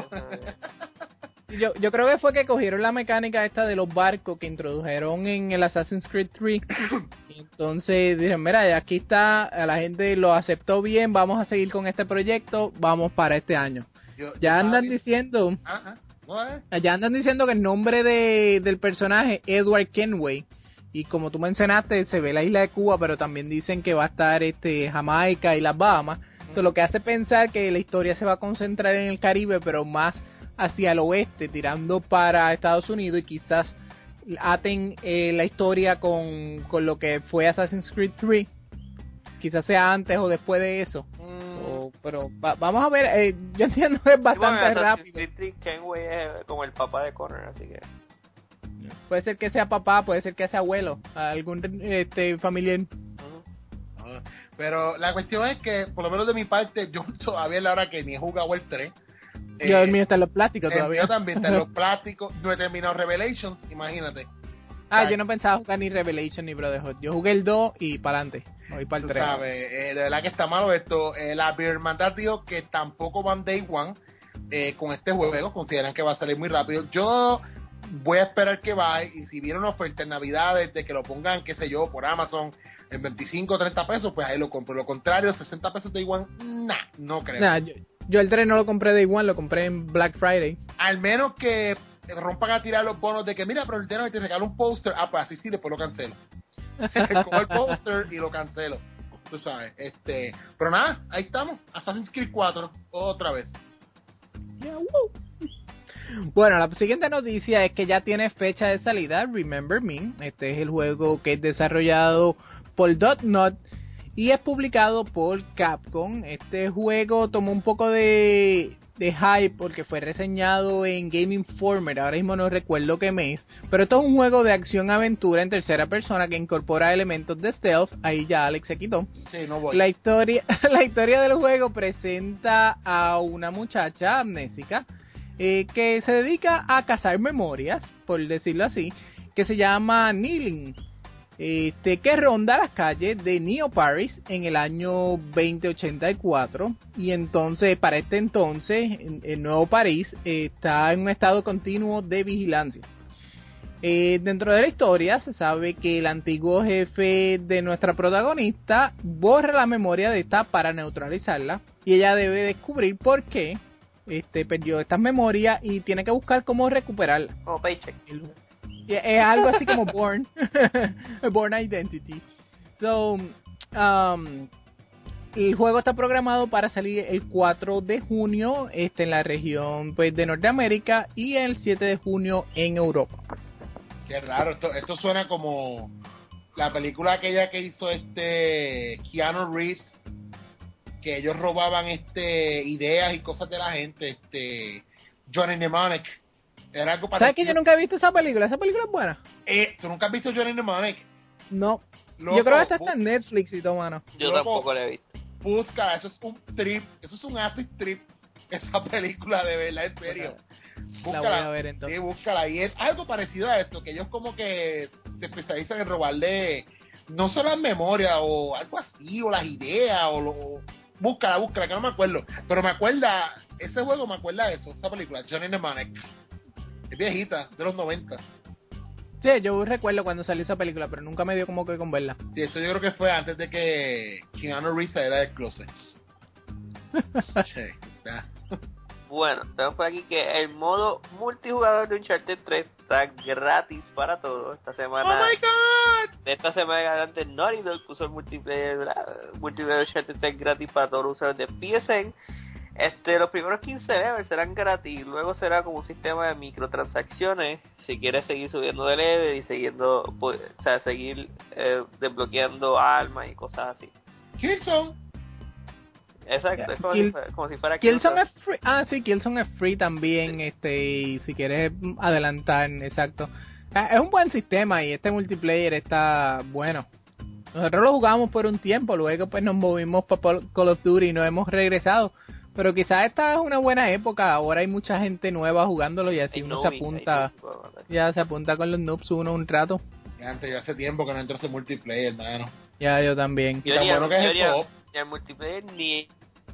Yo creo que fue que cogieron la mecánica esta de los barcos que introdujeron en el Assassin's Creed 3. Entonces dijeron, mira, aquí está, la gente lo aceptó bien, vamos a seguir con este proyecto, vamos para este año. Ya andan diciendo que el nombre del personaje es Edward Kenway. Y como tú mencionaste, se ve la isla de Cuba, pero también dicen que va a estar Jamaica y las Bahamas. Eso lo que hace pensar que la historia se va a concentrar en el Caribe, pero más hacia el oeste, tirando para Estados Unidos, y quizás aten la historia con lo que fue Assassin's Creed 3. Quizás sea antes o después de eso. Pero vamos a ver, yo entiendo que es bastante rápido. Assassin's Creed Kenway es como el papá de Connor, así que... Puede ser que sea papá, puede ser que sea abuelo, algún familiar. Pero la cuestión es que, por lo menos de mi parte, yo todavía es la hora que ni he jugado el 3. Yo el mío está en los plásticos todavía. Yo también está en los plásticos. No he terminado Revelations, imagínate. Yo no pensaba jugar ni Revelation ni Brotherhood. Yo jugué el 2 y para adelante. Voy para el 3. Sabes, de verdad que está malo esto. La Hermandad dijo que tampoco van Day One con este juego. Consideran que va a salir muy rápido. Yo voy a esperar que vaya, y si viene una oferta en Navidades de que lo pongan, qué sé yo, por Amazon en 25 o 30 pesos, pues ahí lo compro. Lo contrario, 60 pesos Day One, no creo. Yo el 3 no lo compré Day One, lo compré en Black Friday. Al menos que rompan a tirar los bonos de que, mira, pero el tema te regalo un póster, pues así sí, después lo cancelo. Cojo el póster y lo cancelo. Tú sabes, pero nada, ahí estamos, Assassin's Creed 4, otra vez. Yeah, bueno, la siguiente noticia es que ya tiene fecha de salida, Remember Me. Este es el juego que es desarrollado por Dotnod y es publicado por Capcom. Este juego tomó un poco de hype porque fue reseñado en Game Informer, ahora mismo no recuerdo qué mes, pero esto es un juego de acción-aventura en tercera persona que incorpora elementos de stealth. Ahí ya Alex se quitó. Sí, no voy. La historia del juego presenta a una muchacha amnésica que se dedica a cazar memorias, por decirlo así, que se llama Neeling, que ronda las calles de Neo Paris en el año 2084, y entonces para este entonces el Nuevo París está en un estado continuo de vigilancia. Dentro de la historia se sabe que el antiguo jefe de nuestra protagonista borra la memoria de esta para neutralizarla, y ella debe descubrir por qué perdió estas memorias y tiene que buscar cómo recuperarla. Como Paycheck. Es algo así como Born Identity. So, el juego está programado para salir el 4 de junio en la región pues de Norteamérica y el 7 de junio en Europa. Qué raro, esto suena como la película aquella que hizo Keanu Reeves, que ellos robaban ideas y cosas de la gente, Johnny Mnemonic. Era algo parecido. ¿Sabes que yo nunca he visto esa película? Esa película es buena. ¿Tú nunca has visto Johnny Mnemonic? No. Loco, yo creo que esta está en Netflix y todo, mano. Yo Loco, tampoco la he visto. Búscala, eso es un trip, eso es un acid trip, esa película, de verdad, en serio. La voy a ver entonces. Sí, búscala, y es algo parecido a esto, que ellos como que se especializan en robarle no solo las memorias o algo así, o las ideas, búscala, que no me acuerdo, pero ese juego me acuerda de eso, esa película, Johnny Mnemonic. Es viejita, de los 90. Sí, yo recuerdo cuando salió esa película, pero nunca me dio como que con verla. Sí, eso yo creo que fue antes de que Keanu Reeves saliera del closet. Sí, ya. Bueno, tenemos por aquí que el modo multijugador de Uncharted 3 está gratis para todos esta semana. ¡Oh, my God! De esta semana en adelante, Naughty Dog puso el multiplayer de Uncharted 3 gratis para todos los usuarios de PSN. Los primeros 15 levels serán gratis, luego será como un sistema de microtransacciones si quieres seguir subiendo de level y seguir desbloqueando armas y cosas así. Killzone. Exacto, es como si fuera Killzone es free. Ah, sí, Killzone es free también, y si quieres adelantar, exacto. Es un buen sistema y este multiplayer está bueno. Nosotros lo jugamos por un tiempo, luego pues nos movimos para Call of Duty y no hemos regresado. Pero quizás esta es una buena época, ahora hay mucha gente nueva jugándolo y así uno se apunta con los noobs uno un rato. Ya hace tiempo que no entro ese multiplayer, hermano. Ya, yo también. Y tan bueno que es el co-op. Ni el multiplayer ni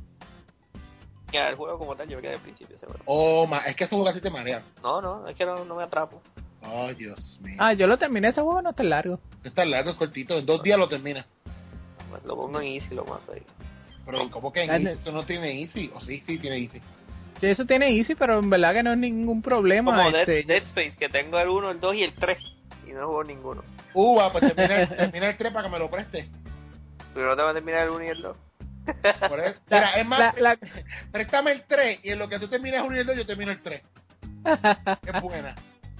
el juego como tal, yo me quedé al principio ese juego. Oh, es que esos juegos así te marean. No, es que no me atrapo. Oh, Dios mío. Yo lo terminé, ese juego no está largo. Está largo, es cortito, en 2 días lo termina. Lo pongo en easy, lo mato ahí. Pero ¿cómo que en easy? ¿Eso no tiene easy? ¿O sí tiene easy? Sí, eso tiene easy, pero en verdad que no es ningún problema. Como Dead Space, que tengo el 1, el 2 y el 3. Y no juego ninguno. Pues termina el 3 para que me lo preste. Pero no te va a terminar el 1 y el 2. Por eso. Mira, es más, préstame el 3 y en lo que tú terminas el 1 y el 2, yo termino el 3. Es buena.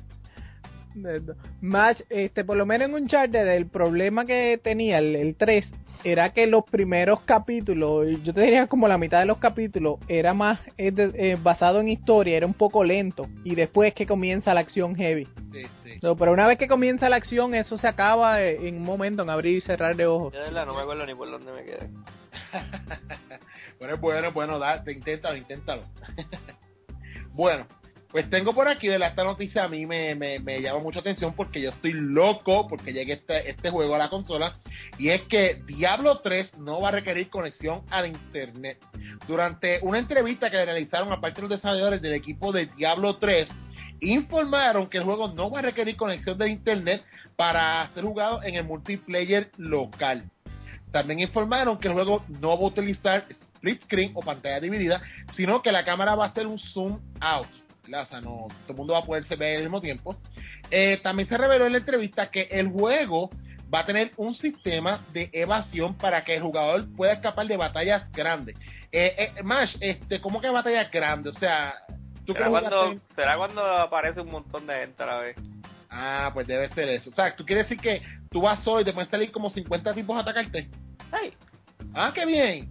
Match, por lo menos en Uncharted, el problema que tenía el 3 era que los primeros capítulos, yo te diría como la mitad de los capítulos, era más basado en historia, era un poco lento, y después que comienza la acción heavy. Sí. Pero una vez que comienza la acción, eso se acaba en un momento, en abrir y cerrar de ojos. Yo de verdad no me acuerdo ni por dónde me quedé. Pero es bueno, inténtalo. Bueno, pues tengo por aquí, esta noticia a mí me llama mucha atención porque yo estoy loco porque llegue este juego a la consola, y es que Diablo 3 no va a requerir conexión al internet. Durante una entrevista que le realizaron a parte de los desarrolladores del equipo de Diablo 3, informaron que el juego no va a requerir conexión de internet para ser jugado en el multiplayer local. También informaron que el juego no va a utilizar split screen o pantalla dividida, sino que la cámara va a hacer un zoom out, ¿verdad? O sea, no todo el mundo va a poderse ver al mismo tiempo. También se reveló en la entrevista que el juego va a tener un sistema de evasión para que el jugador pueda escapar de batallas grandes. Mash, ¿cómo que batallas grandes? O sea, ¿tú ¿será cuando aparece un montón de gente a la vez? Ah, pues debe ser eso. O sea, ¿tú quieres decir que tú vas hoy y te pueden salir como 50 tipos a atacarte? ¡Ay! ¡Ah, qué bien!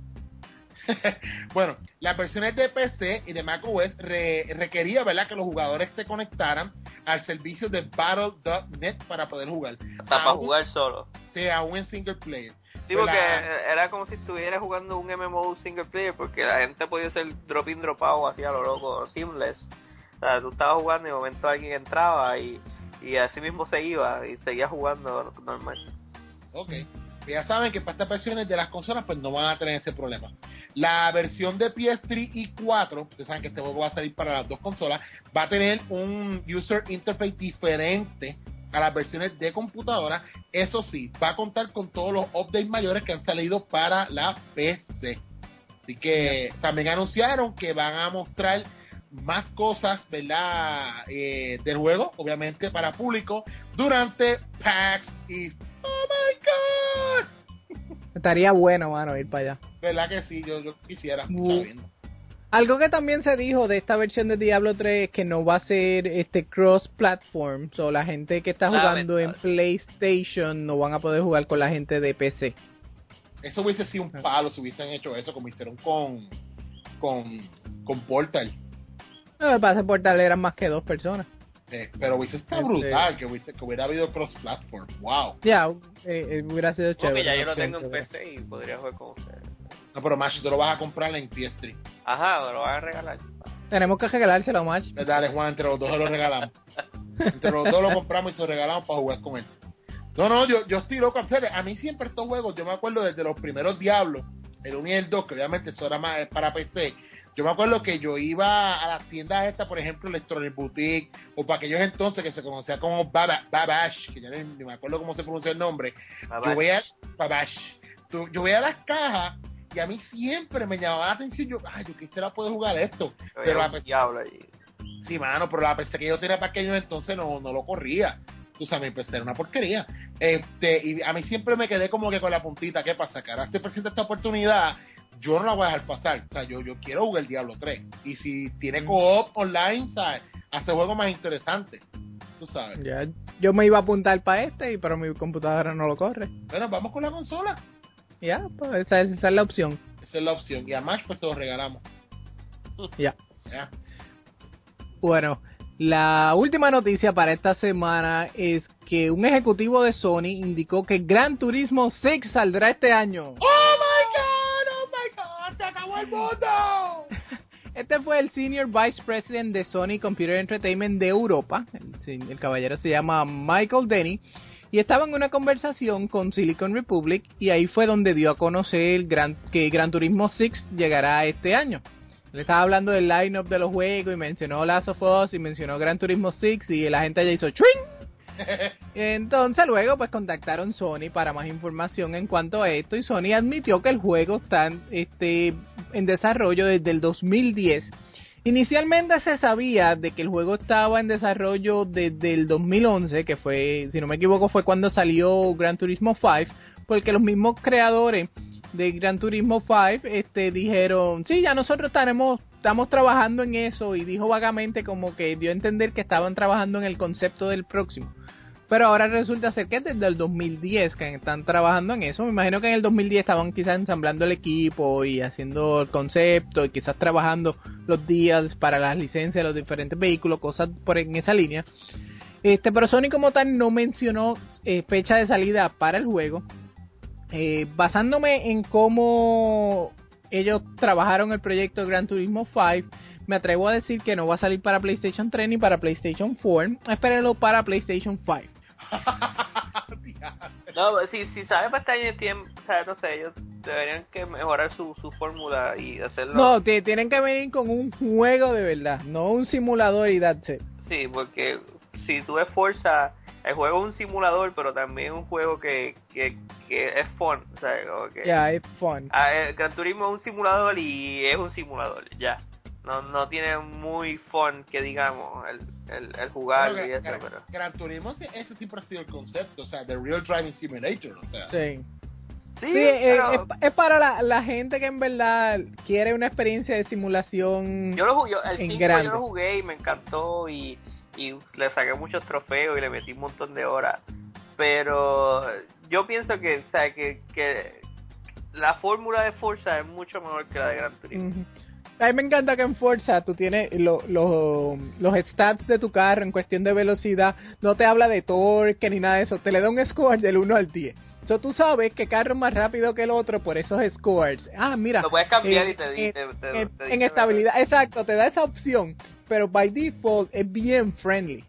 Bueno, las versiones de PC y de macOS requería, ¿verdad?, que los jugadores se conectaran al servicio de Battle.net para poder jugar. Hasta para jugar solo. Sí, aún en single player. Sí, porque era como si estuvieras jugando un MMO single player, porque la gente podía hacer drop in, drop out, así a lo loco, seamless. O sea, tú estabas jugando y de momento alguien entraba y así mismo se iba y seguía jugando normal. Ok. Ya saben que para estas versiones de las consolas pues no van a tener ese problema. La versión de PS3 y 4, ustedes saben que este juego va a salir para las dos consolas, va a tener un user interface diferente a las versiones de computadora. Eso sí, va a contar con todos los updates mayores que han salido para la PC. Así que también anunciaron que van a mostrar más cosas, ¿verdad?, del juego, obviamente para público, durante PAX East. ¡Oh my God! Estaría bueno, mano, ir para allá. ¿Verdad que sí? Yo quisiera. Algo que también se dijo de esta versión de Diablo 3 es que no va a ser cross-platform. So, la gente que está jugando en PlayStation no van a poder jugar con la gente de PC. Eso hubiese sido un palo si hubiesen hecho eso, como hicieron con Portal. No, lo que pasa es que Portal eran más que 2 personas. Pero hubiese estado brutal que hubiera habido cross-platform. ¡Wow! Ya, hubiera sido chévere. Porque ya yo lo tengo en PC y podría jugar con ustedes. No, pero Mash, tú lo vas a comprar en PS3. Ajá, me lo vas a regalar. Tenemos que regalárselo, Mash. Dale, Juan, entre los dos se lo regalamos. Entre los dos lo compramos y se lo regalamos para jugar con él. No, yo estoy loco. Fíjate, a mí siempre estos juegos, yo me acuerdo desde los primeros Diablos, el 1 y el 2, que obviamente eso era más para PC. Yo me acuerdo que yo iba a las tiendas estas, por ejemplo, Electronic Boutique, o para aquellos entonces que se conocía como Babash, que ya ni me acuerdo cómo se pronuncia el nombre. Yo veía las cajas y a mí siempre me llamaba la atención. Yo quisiera poder jugar esto. Pero la PC, sí, mano, pero la PC que yo tenía para aquellos entonces no lo corría. Tú sabes, mi PC era una porquería. Y a mí siempre me quedé como que con la puntita. ¿Qué pasa? Que ahora se presenta esta oportunidad, yo no la voy a dejar pasar. O sea, yo quiero jugar el Diablo 3. Y si tiene co-op online, ¿sabes?, hace juego más interesante. Tú sabes. Ya, yo me iba a apuntar para pero mi computadora no lo corre. Bueno, vamos con la consola. Ya, pues esa es la opción. Esa es la opción. Y a Mash pues se lo regalamos. Ya. Bueno, la última noticia para esta semana es que un ejecutivo de Sony indicó que Gran Turismo 6 saldrá este año. ¡Oh my God! ¡Se acabó el mundo! Este fue el Senior Vice President de Sony Computer Entertainment de Europa. El caballero se llama Michael Denny. Y estaba en una conversación con Silicon Republic y ahí fue donde dio a conocer que Gran Turismo 6 llegará este año. Le estaba hablando del line-up de los juegos y mencionó Last of Us y mencionó Gran Turismo 6 y la gente ya hizo ¡chuing! Entonces luego pues contactaron Sony para más información en cuanto a esto y Sony admitió que el juego está en desarrollo desde el 2010. Inicialmente se sabía de que el juego estaba en desarrollo desde el 2011, que fue, si no me equivoco, fue cuando salió Gran Turismo 5, porque los mismos creadores de Gran Turismo 5 dijeron, sí, ya nosotros estamos trabajando en eso, y dijo vagamente como que dio a entender que estaban trabajando en el concepto del próximo. Pero ahora resulta ser que es desde el 2010 que están trabajando en eso. Me imagino que en el 2010 estaban quizás ensamblando el equipo y haciendo el concepto y quizás trabajando los días para las licencias de los diferentes vehículos, cosas en esa línea. Pero Sony como tal no mencionó fecha de salida para el juego. Basándome en cómo ellos trabajaron el proyecto Gran Turismo 5, me atrevo a decir que no va a salir para PlayStation 3 ni para PlayStation 4. Espérenlo para PlayStation 5. No, si sabe para este año tiempo, o sea, no sé, ellos deberían que mejorar su fórmula y hacerlo. No, tienen que venir con un juego de verdad, no un simulador y that's it. Sí, porque si tú ves Forza, el juego es un simulador, pero también es un juego que es fun, o sea, como que... Ya, es fun. Gran Turismo es un simulador y es un simulador, ya. No tiene muy fun, que digamos, el jugar y eso, pero... Gran Turismo, ese siempre ha sido el concepto, o sea, The Real Driving Simulator, o sea... Sí. Sí, pero... es para la gente que en verdad quiere una experiencia de simulación. Yo lo jugué, el 5 grande. yo lo jugué y me encantó y le saqué muchos trofeos y le metí un montón de horas. Pero yo pienso que, o sea, que la fórmula de Forza es mucho mejor que la de Gran Turismo. Uh-huh. A mí me encanta que en Forza tú tienes los stats de tu carro en cuestión de velocidad, no te habla de torque ni nada de eso, te le da un score del 1 al 10. So, tú sabes que carro es más rápido que el otro por esos scores. Ah, mira. Lo puedes cambiar y te en estabilidad, exacto, te da esa opción, pero by default es bien friendly.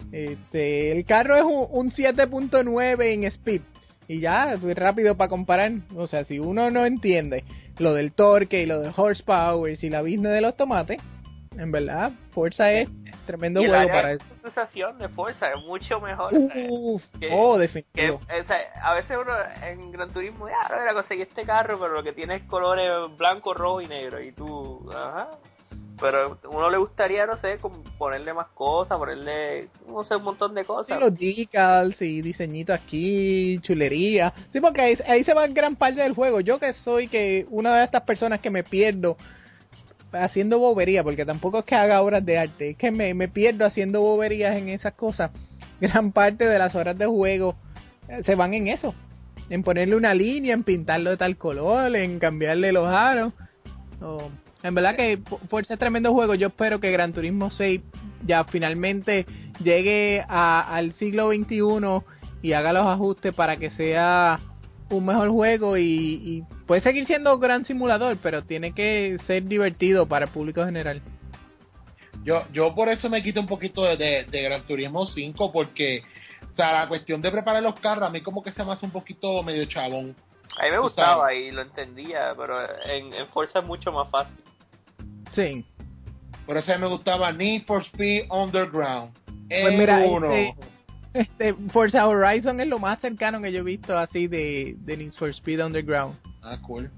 El carro es un 7.9 en speed y ya, es rápido para comparar. O sea, si uno no entiende lo del torque y lo del horsepower y la business de los tomates, en verdad, Forza es tremendo juego para eso. La sensación de Forza es mucho mejor. Definitivo. A veces uno en Gran Turismo, ya, conseguí este carro, pero lo que tiene es colores blanco, rojo y negro. Y tú, ajá. Pero a uno le gustaría, no sé, ponerle más cosas, ponerle, no sé, un montón de cosas. Sí, los decals y diseñitos aquí, chulería. Sí, porque ahí se va gran parte del juego. Yo que soy una de estas personas que me pierdo haciendo bobería, porque tampoco es que haga obras de arte, es que me pierdo haciendo boberías en esas cosas. Gran parte de las horas de juego se van en eso, en ponerle una línea, en pintarlo de tal color, en cambiarle los aros. En verdad que Forza es tremendo juego. Yo espero que Gran Turismo 6 ya finalmente llegue al siglo XXI y haga los ajustes para que sea un mejor juego y puede seguir siendo gran simulador, pero tiene que ser divertido para el público general. Yo por eso me quito un poquito de Gran Turismo 5, porque, o sea, la cuestión de preparar los carros a mí como que se me hace un poquito medio chabón. A mí me gustaba y lo entendía, pero en Forza es mucho más fácil. Sí. Por eso a mí me gustaba Need for Speed Underground. Pues mira, Forza Horizon es lo más cercano que yo he visto así de Need for Speed Underground. Ah, cool.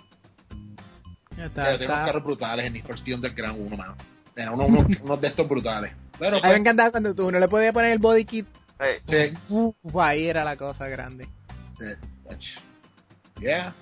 Tengo carros brutales en Need for Speed Underground 1, mano. Era unos de estos brutales. Pero, a mí me encantaba cuando uno le podía poner el body kit. Sí. Ahí era la cosa grande. Sí. Yeah.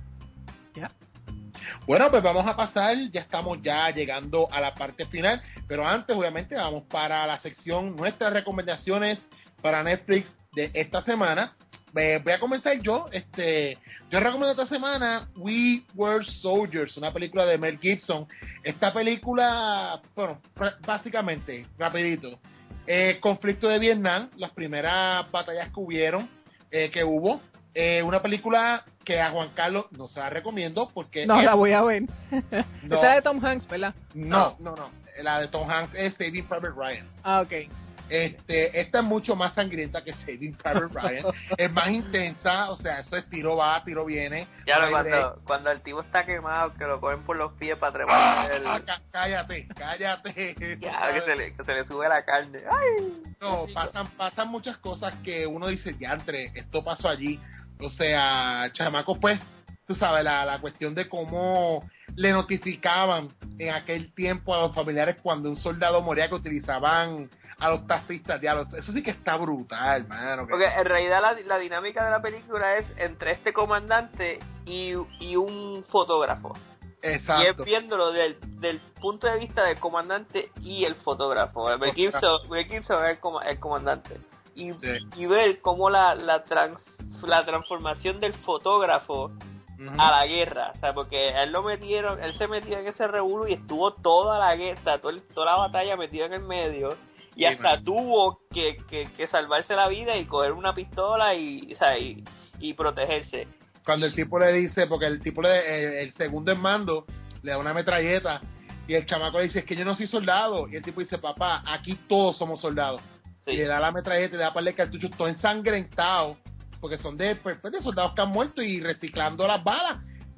Bueno, pues vamos a pasar, ya estamos llegando a la parte final, pero antes obviamente vamos para la sección nuestras recomendaciones para Netflix de esta semana. Voy a comenzar yo recomiendo esta semana We Were Soldiers, una película de Mel Gibson. Esta película, bueno, básicamente, rapidito, conflicto de Vietnam, las primeras batallas que hubo, una película que a Juan Carlos no se la recomiendo porque la voy a ver. No. Esta de Tom Hanks, ¿verdad? No, la de Tom Hanks es Saving Private Ryan. Ah, ok. Esta es mucho más sangrienta que Saving Private Ryan. Es más intensa, o sea, eso es tiro va, tiro viene. Ya cuando el tipo está quemado, que lo cogen por los pies para trepar. Cállate. Ya, que se le sube la carne. ¡Ay! No, pasan muchas cosas que uno dice, diantre, esto pasó allí. O sea, chamacos, pues, tú sabes, la cuestión de cómo le notificaban en aquel tiempo a los familiares cuando un soldado moría, que utilizaban a los taxistas, diálogos. Eso sí que está brutal, mano. Porque en realidad la dinámica de la película es entre este comandante y un fotógrafo. Exacto. Y es viéndolo del punto de vista del comandante y el fotógrafo. Mel Gibson es el comandante. Y ver cómo la transformación del fotógrafo a la guerra, o sea, porque él se metió en ese revuelo y estuvo toda la guerra, toda la batalla metido en el medio, y hasta tuvo que salvarse la vida y coger una pistola y protegerse. Cuando el tipo le dice, porque el tipo el segundo en mando le da una metralleta y el chamaco le dice, es que yo no soy soldado, y el tipo dice, papá, aquí todos somos soldados. Sí. Y le da la metralleta y le da para el cartucho todo ensangrentado, porque son de soldados que han muerto y reciclando las balas.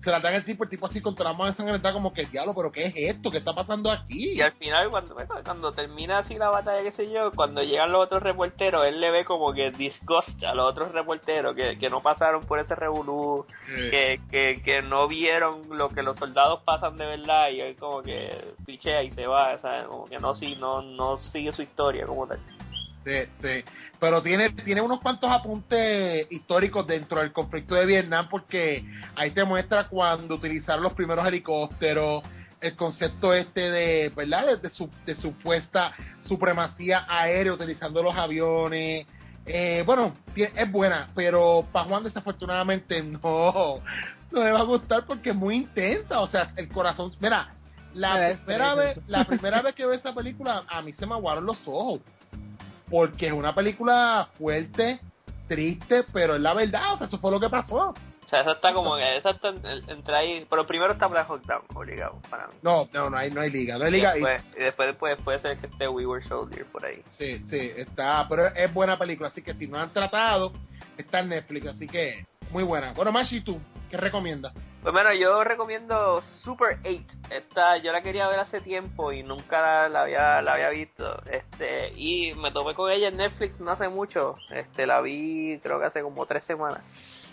se la dan el tipo así contra la mano ensangrentada, como que diablo, pero ¿qué es esto? ¿Qué está pasando aquí? Y al final, cuando termina así la batalla, qué sé yo, cuando llegan los otros reporteros, él le ve como que disgust a los otros reporteros que no pasaron por ese revolú, que no vieron lo que los soldados pasan de verdad, y él como que pichea y se va, ¿sabes? Como que no sigue su historia como tal. Sí, pero tiene unos cuantos apuntes históricos dentro del conflicto de Vietnam, porque ahí te muestra cuando utilizaron los primeros helicópteros, el concepto de, ¿verdad? De supuesta supremacía aérea utilizando los aviones. Bueno, es buena, pero para Juan desafortunadamente no le va a gustar porque es muy intensa, o sea, el corazón, mira, la primera vez que veo esa película a mí se me aguaron los ojos. Porque es una película fuerte, triste, pero es la verdad, o sea, eso fue lo que pasó. O sea, eso está como que, entre ahí, pero primero está Black Hawk Down, obligado, para mí. No hay liga. Y después puede ser que esté We Were Soldier por ahí. Sí, está, pero es buena película, así que si no han tratado, está en Netflix, así que muy buena. Bueno, Machi, ¿tú qué recomiendas? Pues bueno, yo recomiendo Super 8. Esta yo la quería ver hace tiempo y nunca la había visto. Y me topé con ella en Netflix no hace mucho. La vi creo que hace como 3 semanas.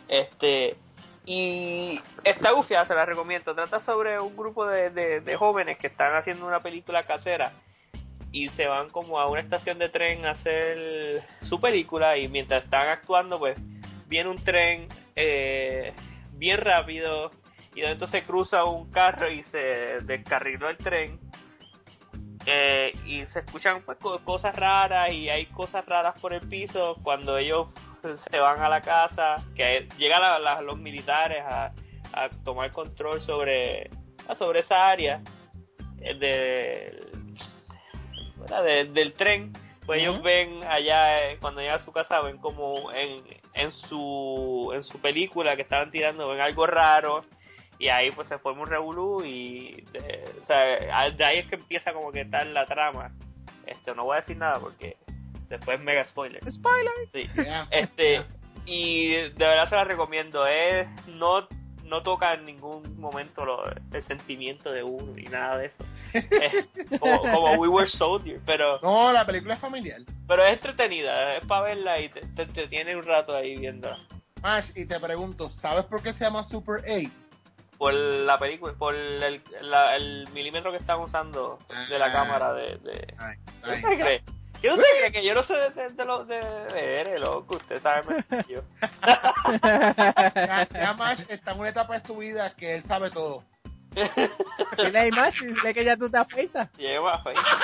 Y está gufiada, se la recomiendo. Trata sobre un grupo de jóvenes que están haciendo una película casera y se van como a una estación de tren a hacer su película, y mientras están actuando pues viene un tren bien rápido y entonces cruza un carro y se descarriló el tren, y se escuchan pues cosas raras, y hay cosas raras por el piso. Cuando ellos se van a la casa, que llegan los militares a tomar control sobre esa área del tren, pues ellos ven allá, cuando llegan a su casa, ven como en su película que estaban tirando, ven algo raro, y ahí pues se forma un revolú, y o sea, de ahí es que empieza como que tal la trama. No voy a decir nada porque después es mega spoiler. Sí. Yeah. Y de verdad se la recomiendo. No toca en ningún momento el sentimiento de uno ni nada de eso. Como We Were Soldier, pero no, la película es familiar. Pero es entretenida, es para verla y te entretiene un rato ahí viendo. Mash, y te pregunto, ¿sabes por qué se llama Super 8? Por la película, por el milímetro que están usando de la cámara Ay. ¿Qué usted cree? Que yo no sé de loco, usted sabe más que yo. Ya Mash está en una etapa de su vida que él sabe todo. ¿Tiene ahí más? ¿Dile que ya tú te afeitas? Llego a afeitar.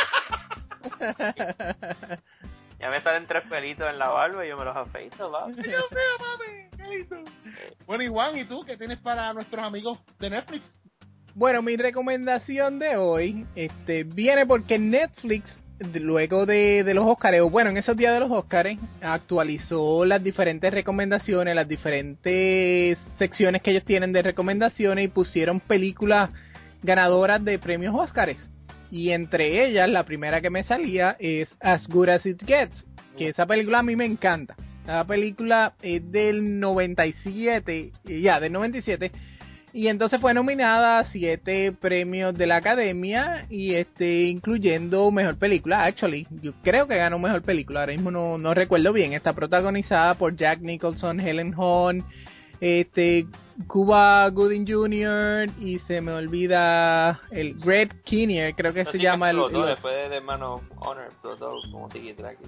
Ya me salen 3 pelitos en la barba y yo me los afeito, va. Dios mío, mami, qué lindo. Bueno, y Juan, ¿y tú qué tienes para nuestros amigos de Netflix? Bueno, mi recomendación de hoy viene porque Netflix, luego de los Oscars, o bueno, en esos días de los Oscars, actualizó las diferentes recomendaciones, las diferentes secciones que ellos tienen de recomendaciones, y pusieron películas ganadoras de premios Oscars. Y entre ellas, la primera que me salía es As Good As It Gets, que esa película a mí me encanta. La película es del 97, del 97, y entonces fue nominada a 7 premios de la Academia, y incluyendo Mejor Película. Actually, yo creo que ganó Mejor Película, ahora mismo no recuerdo bien. Está protagonizada por Jack Nicholson, Helen Hunt, Cuba Gooding Jr. y se me olvida el Greg Kinnear, creo que se llama el después de Man of Honor, como sigue aquí.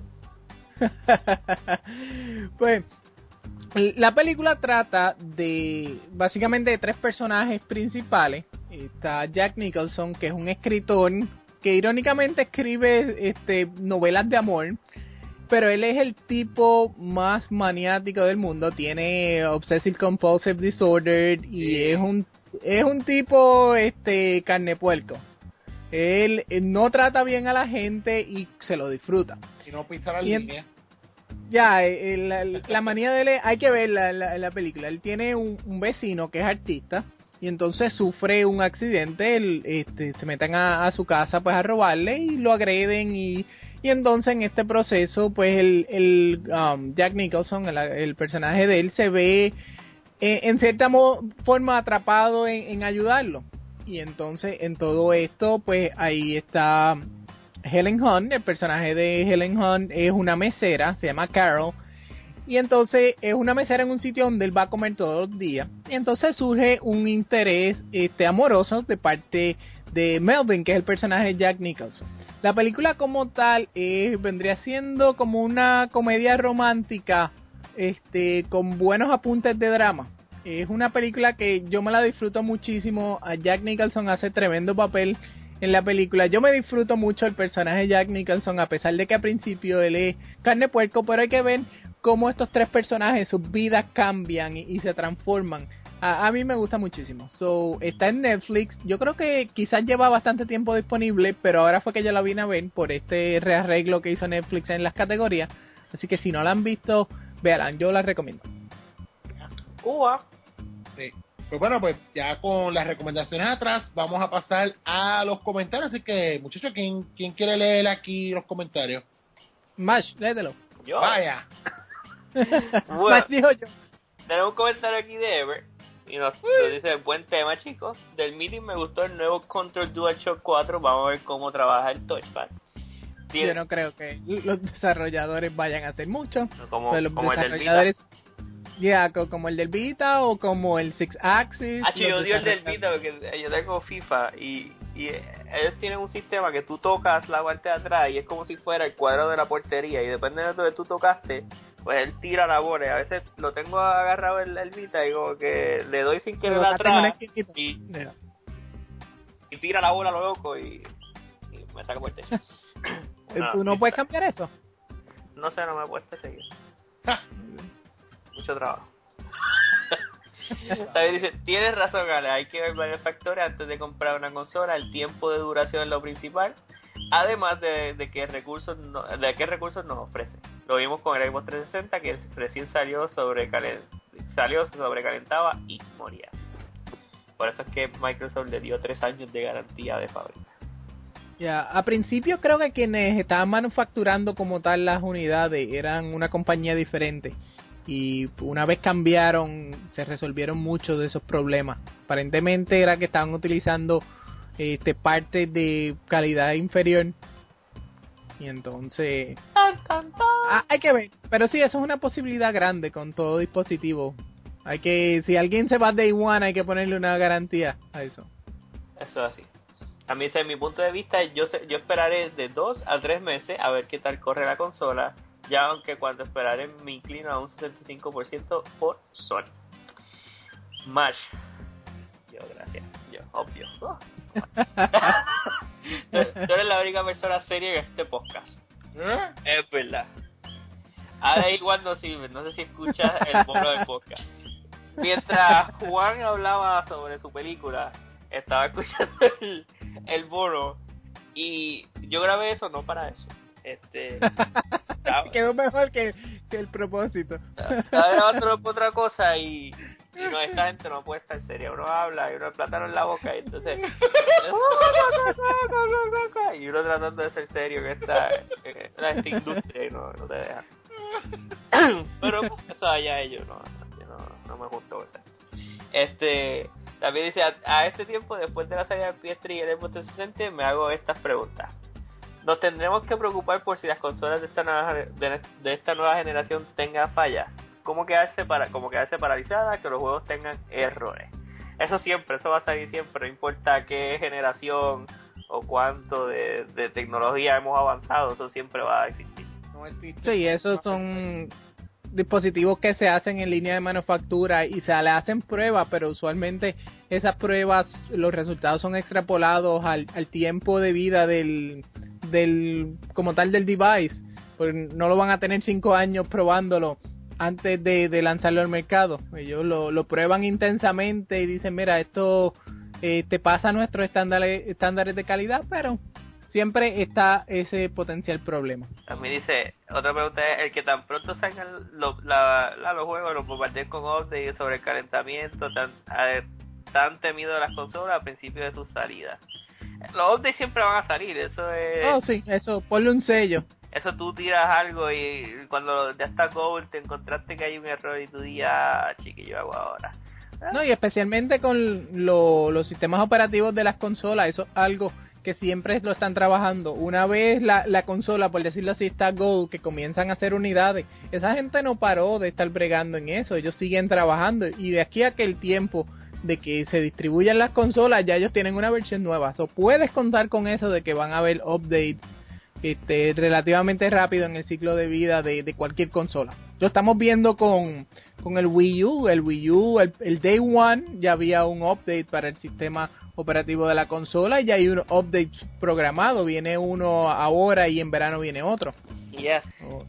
Pues la película trata de básicamente de 3 personajes principales. Está Jack Nicholson, que es un escritor que irónicamente escribe novelas de amor, pero él es el tipo más maniático del mundo. Tiene Obsessive Compulsive Disorder y es un tipo carne puerco. Él no trata bien a la gente y se lo disfruta. Si no pisa la línea. Ya, la manía de él, hay que ver la película. Él tiene un vecino que es artista y entonces sufre un accidente. Se meten a su casa pues a robarle y lo agreden, y entonces en este proceso pues Jack Nicholson, el personaje de él, se ve en cierta forma atrapado en ayudarlo. Y entonces en todo esto, pues ahí está Helen Hunt. El personaje de Helen Hunt es una mesera, se llama Carol. Y entonces es una mesera en un sitio donde él va a comer todos los días. Y entonces surge un interés amoroso de parte de Melvin, que es el personaje de Jack Nicholson. La película como tal vendría siendo como una comedia romántica con buenos apuntes de drama. Es una película que yo me la disfruto muchísimo. A Jack Nicholson hace tremendo papel en la película. Yo me disfruto mucho el personaje de Jack Nicholson, a pesar de que al principio él es carne puerco, pero hay que ver cómo estos tres personajes, sus vidas cambian y se transforman. A mí me gusta muchísimo. Está en Netflix. Yo creo que quizás lleva bastante tiempo disponible, pero ahora fue que yo la vine a ver por este rearreglo que hizo Netflix en las categorías. Así que si no la han visto, véanla, yo la recomiendo. Sí. Pues bueno, pues ya con las recomendaciones atrás, vamos a pasar a los comentarios. Así que, muchachos, ¿quién quiere leer aquí los comentarios? Mash, léetelo. Yo. Vaya. Bueno, Mash dijo yo. Tenemos un comentario aquí de Ever. Y nos dice, buen tema, chicos. Del meeting me gustó el nuevo Control DualShock 4. Vamos a ver cómo trabaja el touchpad. Yo no creo que los desarrolladores vayan a hacer mucho. Como los el del desarrolladores, como el del Vita o como el Six Axis. Yo odio el del Vita porque yo tengo FIFA y ellos tienen un sistema que tú tocas la parte de atrás y es como si fuera el cuadro de la portería y depende de donde tú tocaste, pues él tira la bola. Y a veces lo tengo agarrado el Vita y como que le doy sin querer atrás y tira la bola a lo loco y me saca por el techo. ¿Tú no puedes cambiar eso? No sé, no me he puesto a seguir. Mucho trabajo. También dice, tienes razón, Ale, hay que ver varios factores antes de comprar una consola. El tiempo de duración es lo principal, además de qué recursos nos ofrece. Lo vimos con el Xbox 360, que recién salió sobrecalentaba y moría. Por eso es que Microsoft le dio 3 años de garantía de fábrica. A principio creo que quienes estaban manufacturando como tal las unidades eran una compañía diferente. Y una vez cambiaron, se resolvieron muchos de esos problemas. Aparentemente era que estaban utilizando partes de calidad inferior. Y entonces hay que ver. Pero sí, eso es una posibilidad grande con todo dispositivo. Si alguien se va Day One, hay que ponerle una garantía a eso. Eso es así. A mí, desde mi punto de vista, yo esperaré de 2 a 3 meses a ver qué tal corre la consola. Ya aunque cuando esperaré me inclino a un 65% por Sony. Mash. Gracias. Obvio. Tú eres la única persona seria en este podcast. Es verdad. Ahora igual no sirve. No sé si escuchas el mono del podcast. Mientras Juan hablaba sobre su película, estaba escuchando el mono. Y yo grabé eso no para eso. Quedó mejor que el propósito. Estaba grabando otra cosa y no, esta gente no puede estar seria. Uno habla y uno el plátano en la boca y entonces y uno tratando de ser serio que esta industria y no te deja. Pero eso allá ellos no me gustó eso. También dice, a este tiempo, después de la salida del PS3 y el Xbox 360, me hago estas preguntas. ¿Nos tendremos que preocupar por si las consolas de esta nueva generación tengan fallas? ¿Cómo quedarse paralizada? Que los juegos tengan errores. Eso va a salir siempre, no importa qué generación o cuánto de tecnología hemos avanzado, eso siempre va a existir. Sí, esos son dispositivos que se hacen en línea de manufactura y se le hacen pruebas, pero usualmente esas pruebas, los resultados son extrapolados al tiempo de vida del como tal del device, pues no lo van a tener 5 años probándolo antes de lanzarlo al mercado. Ellos lo prueban intensamente y dicen, mira, esto te pasa nuestros estándares de calidad, pero siempre está ese potencial problema. También dice, otra pregunta es, el que tan pronto salgan los juegos, los bombardeen con updates sobre el calentamiento tan temido de las consolas a principio de su salida. Los updates siempre van a salir, eso es... Oh, sí, eso, ponle un sello. Eso tú tiras algo y cuando ya está Gold te encontraste que hay un error y tú dices, ¿qué yo hago ahora? No, y especialmente con los sistemas operativos de las consolas, eso es algo que siempre lo están trabajando. Una vez la consola, por decirlo así, está Gold, que comienzan a hacer unidades, esa gente no paró de estar bregando en eso, ellos siguen trabajando, y de aquí a que el tiempo de que se distribuyan las consolas, ya ellos tienen una versión nueva. So, puedes contar con eso de que van a haber updates relativamente rápido en el ciclo de vida de cualquier consola. Lo estamos viendo con el Wii U. El Day One ya había un update para el sistema operativo de la consola y ya hay un update programado. Viene uno ahora y en verano viene otro. Yes.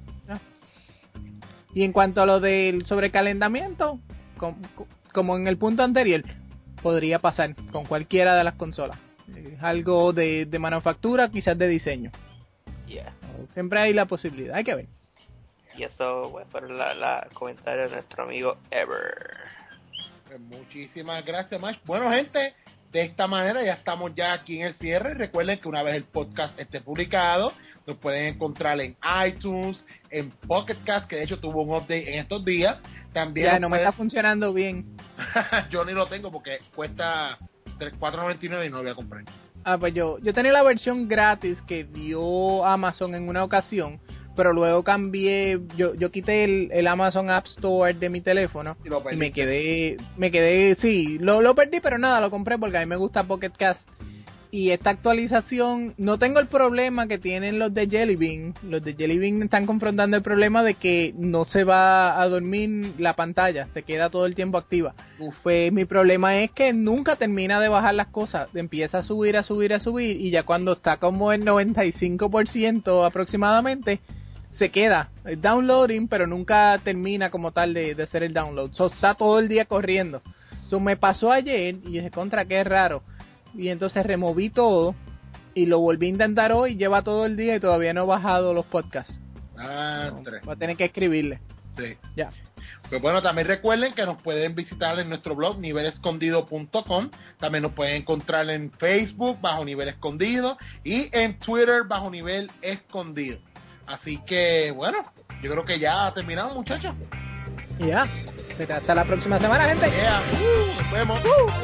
Y en cuanto a lo del sobrecalentamiento, como en el punto anterior, podría pasar con cualquiera de las consolas. Es algo de manufactura, quizás de diseño. Yeah. Siempre hay la posibilidad, hay que ver. Y eso fue la comentario de nuestro amigo Ever. Muchísimas gracias, Mash. Bueno, gente, de esta manera ya estamos ya aquí en el cierre. Recuerden que una vez el podcast esté publicado, nos pueden encontrar en iTunes, en Pocket Cast, que de hecho tuvo un update en estos días. También ya no me está funcionando bien. Yo ni lo tengo porque cuesta $4.99 y no lo voy a comprar. Pues yo tenía la versión gratis que dio Amazon en una ocasión, pero luego cambié, yo quité el Amazon App Store de mi teléfono y me quedé, sí, lo perdí, pero nada, lo compré porque a mí me gusta Pocket Cast. Y esta actualización, no tengo el problema que tienen los de Jelly Bean. Los de Jelly Bean están confrontando el problema de que no se va a dormir la pantalla, se queda todo el tiempo activa. Pues mi problema es que nunca termina de bajar las cosas, empieza a subir y ya cuando está como el 95% aproximadamente, se queda downloading, pero nunca termina como tal de hacer el download. Está todo el día corriendo. Me pasó ayer y dije, contra, qué raro. Y entonces removí todo y lo volví a intentar hoy. Lleva todo el día y todavía no he bajado los podcasts. Voy a tener que escribirle. Sí. Ya. Pues bueno, también recuerden que nos pueden visitar en nuestro blog nivelescondido.com. También nos pueden encontrar en Facebook bajo Nivel Escondido y en Twitter bajo Nivel Escondido. Así que bueno, yo creo que ya ha terminado, muchachos. Ya. Hasta la próxima semana, gente. Yeah. Nos vemos.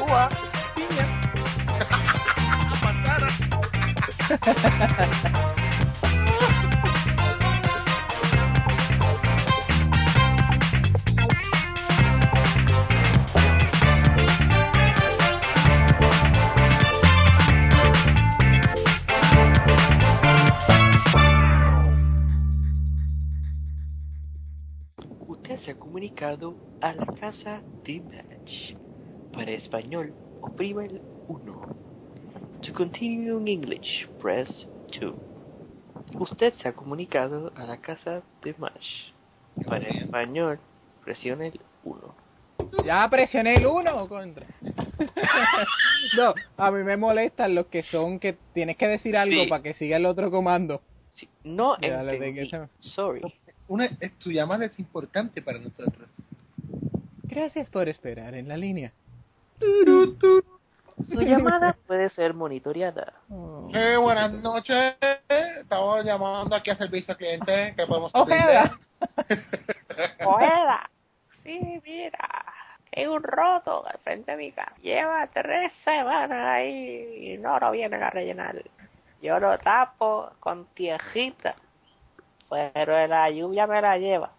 Usted se ha comunicado a la casa de Match. Para español, oprima el 1. To continue in English, press 2. Usted se ha comunicado a la casa de Mash. Para español, presione el 1. Ya presioné el 1 contra. No, a mí me molestan los que son que tienes que decir algo para que siga el otro comando. Sí. No ya, entendí. Sorry. Tu llamada es importante para nosotros. Gracias por esperar en la línea. Su llamada puede ser monitoreada. Buenas noches. Estamos llamando aquí a servicio al cliente. ¿Qué podemos Ojeda. Ojeda. Sí, mira. Hay un roto al frente de mi casa. Lleva 3 semanas ahí y no lo vienen a rellenar. Yo lo tapo con tiejita, pero la lluvia me la lleva.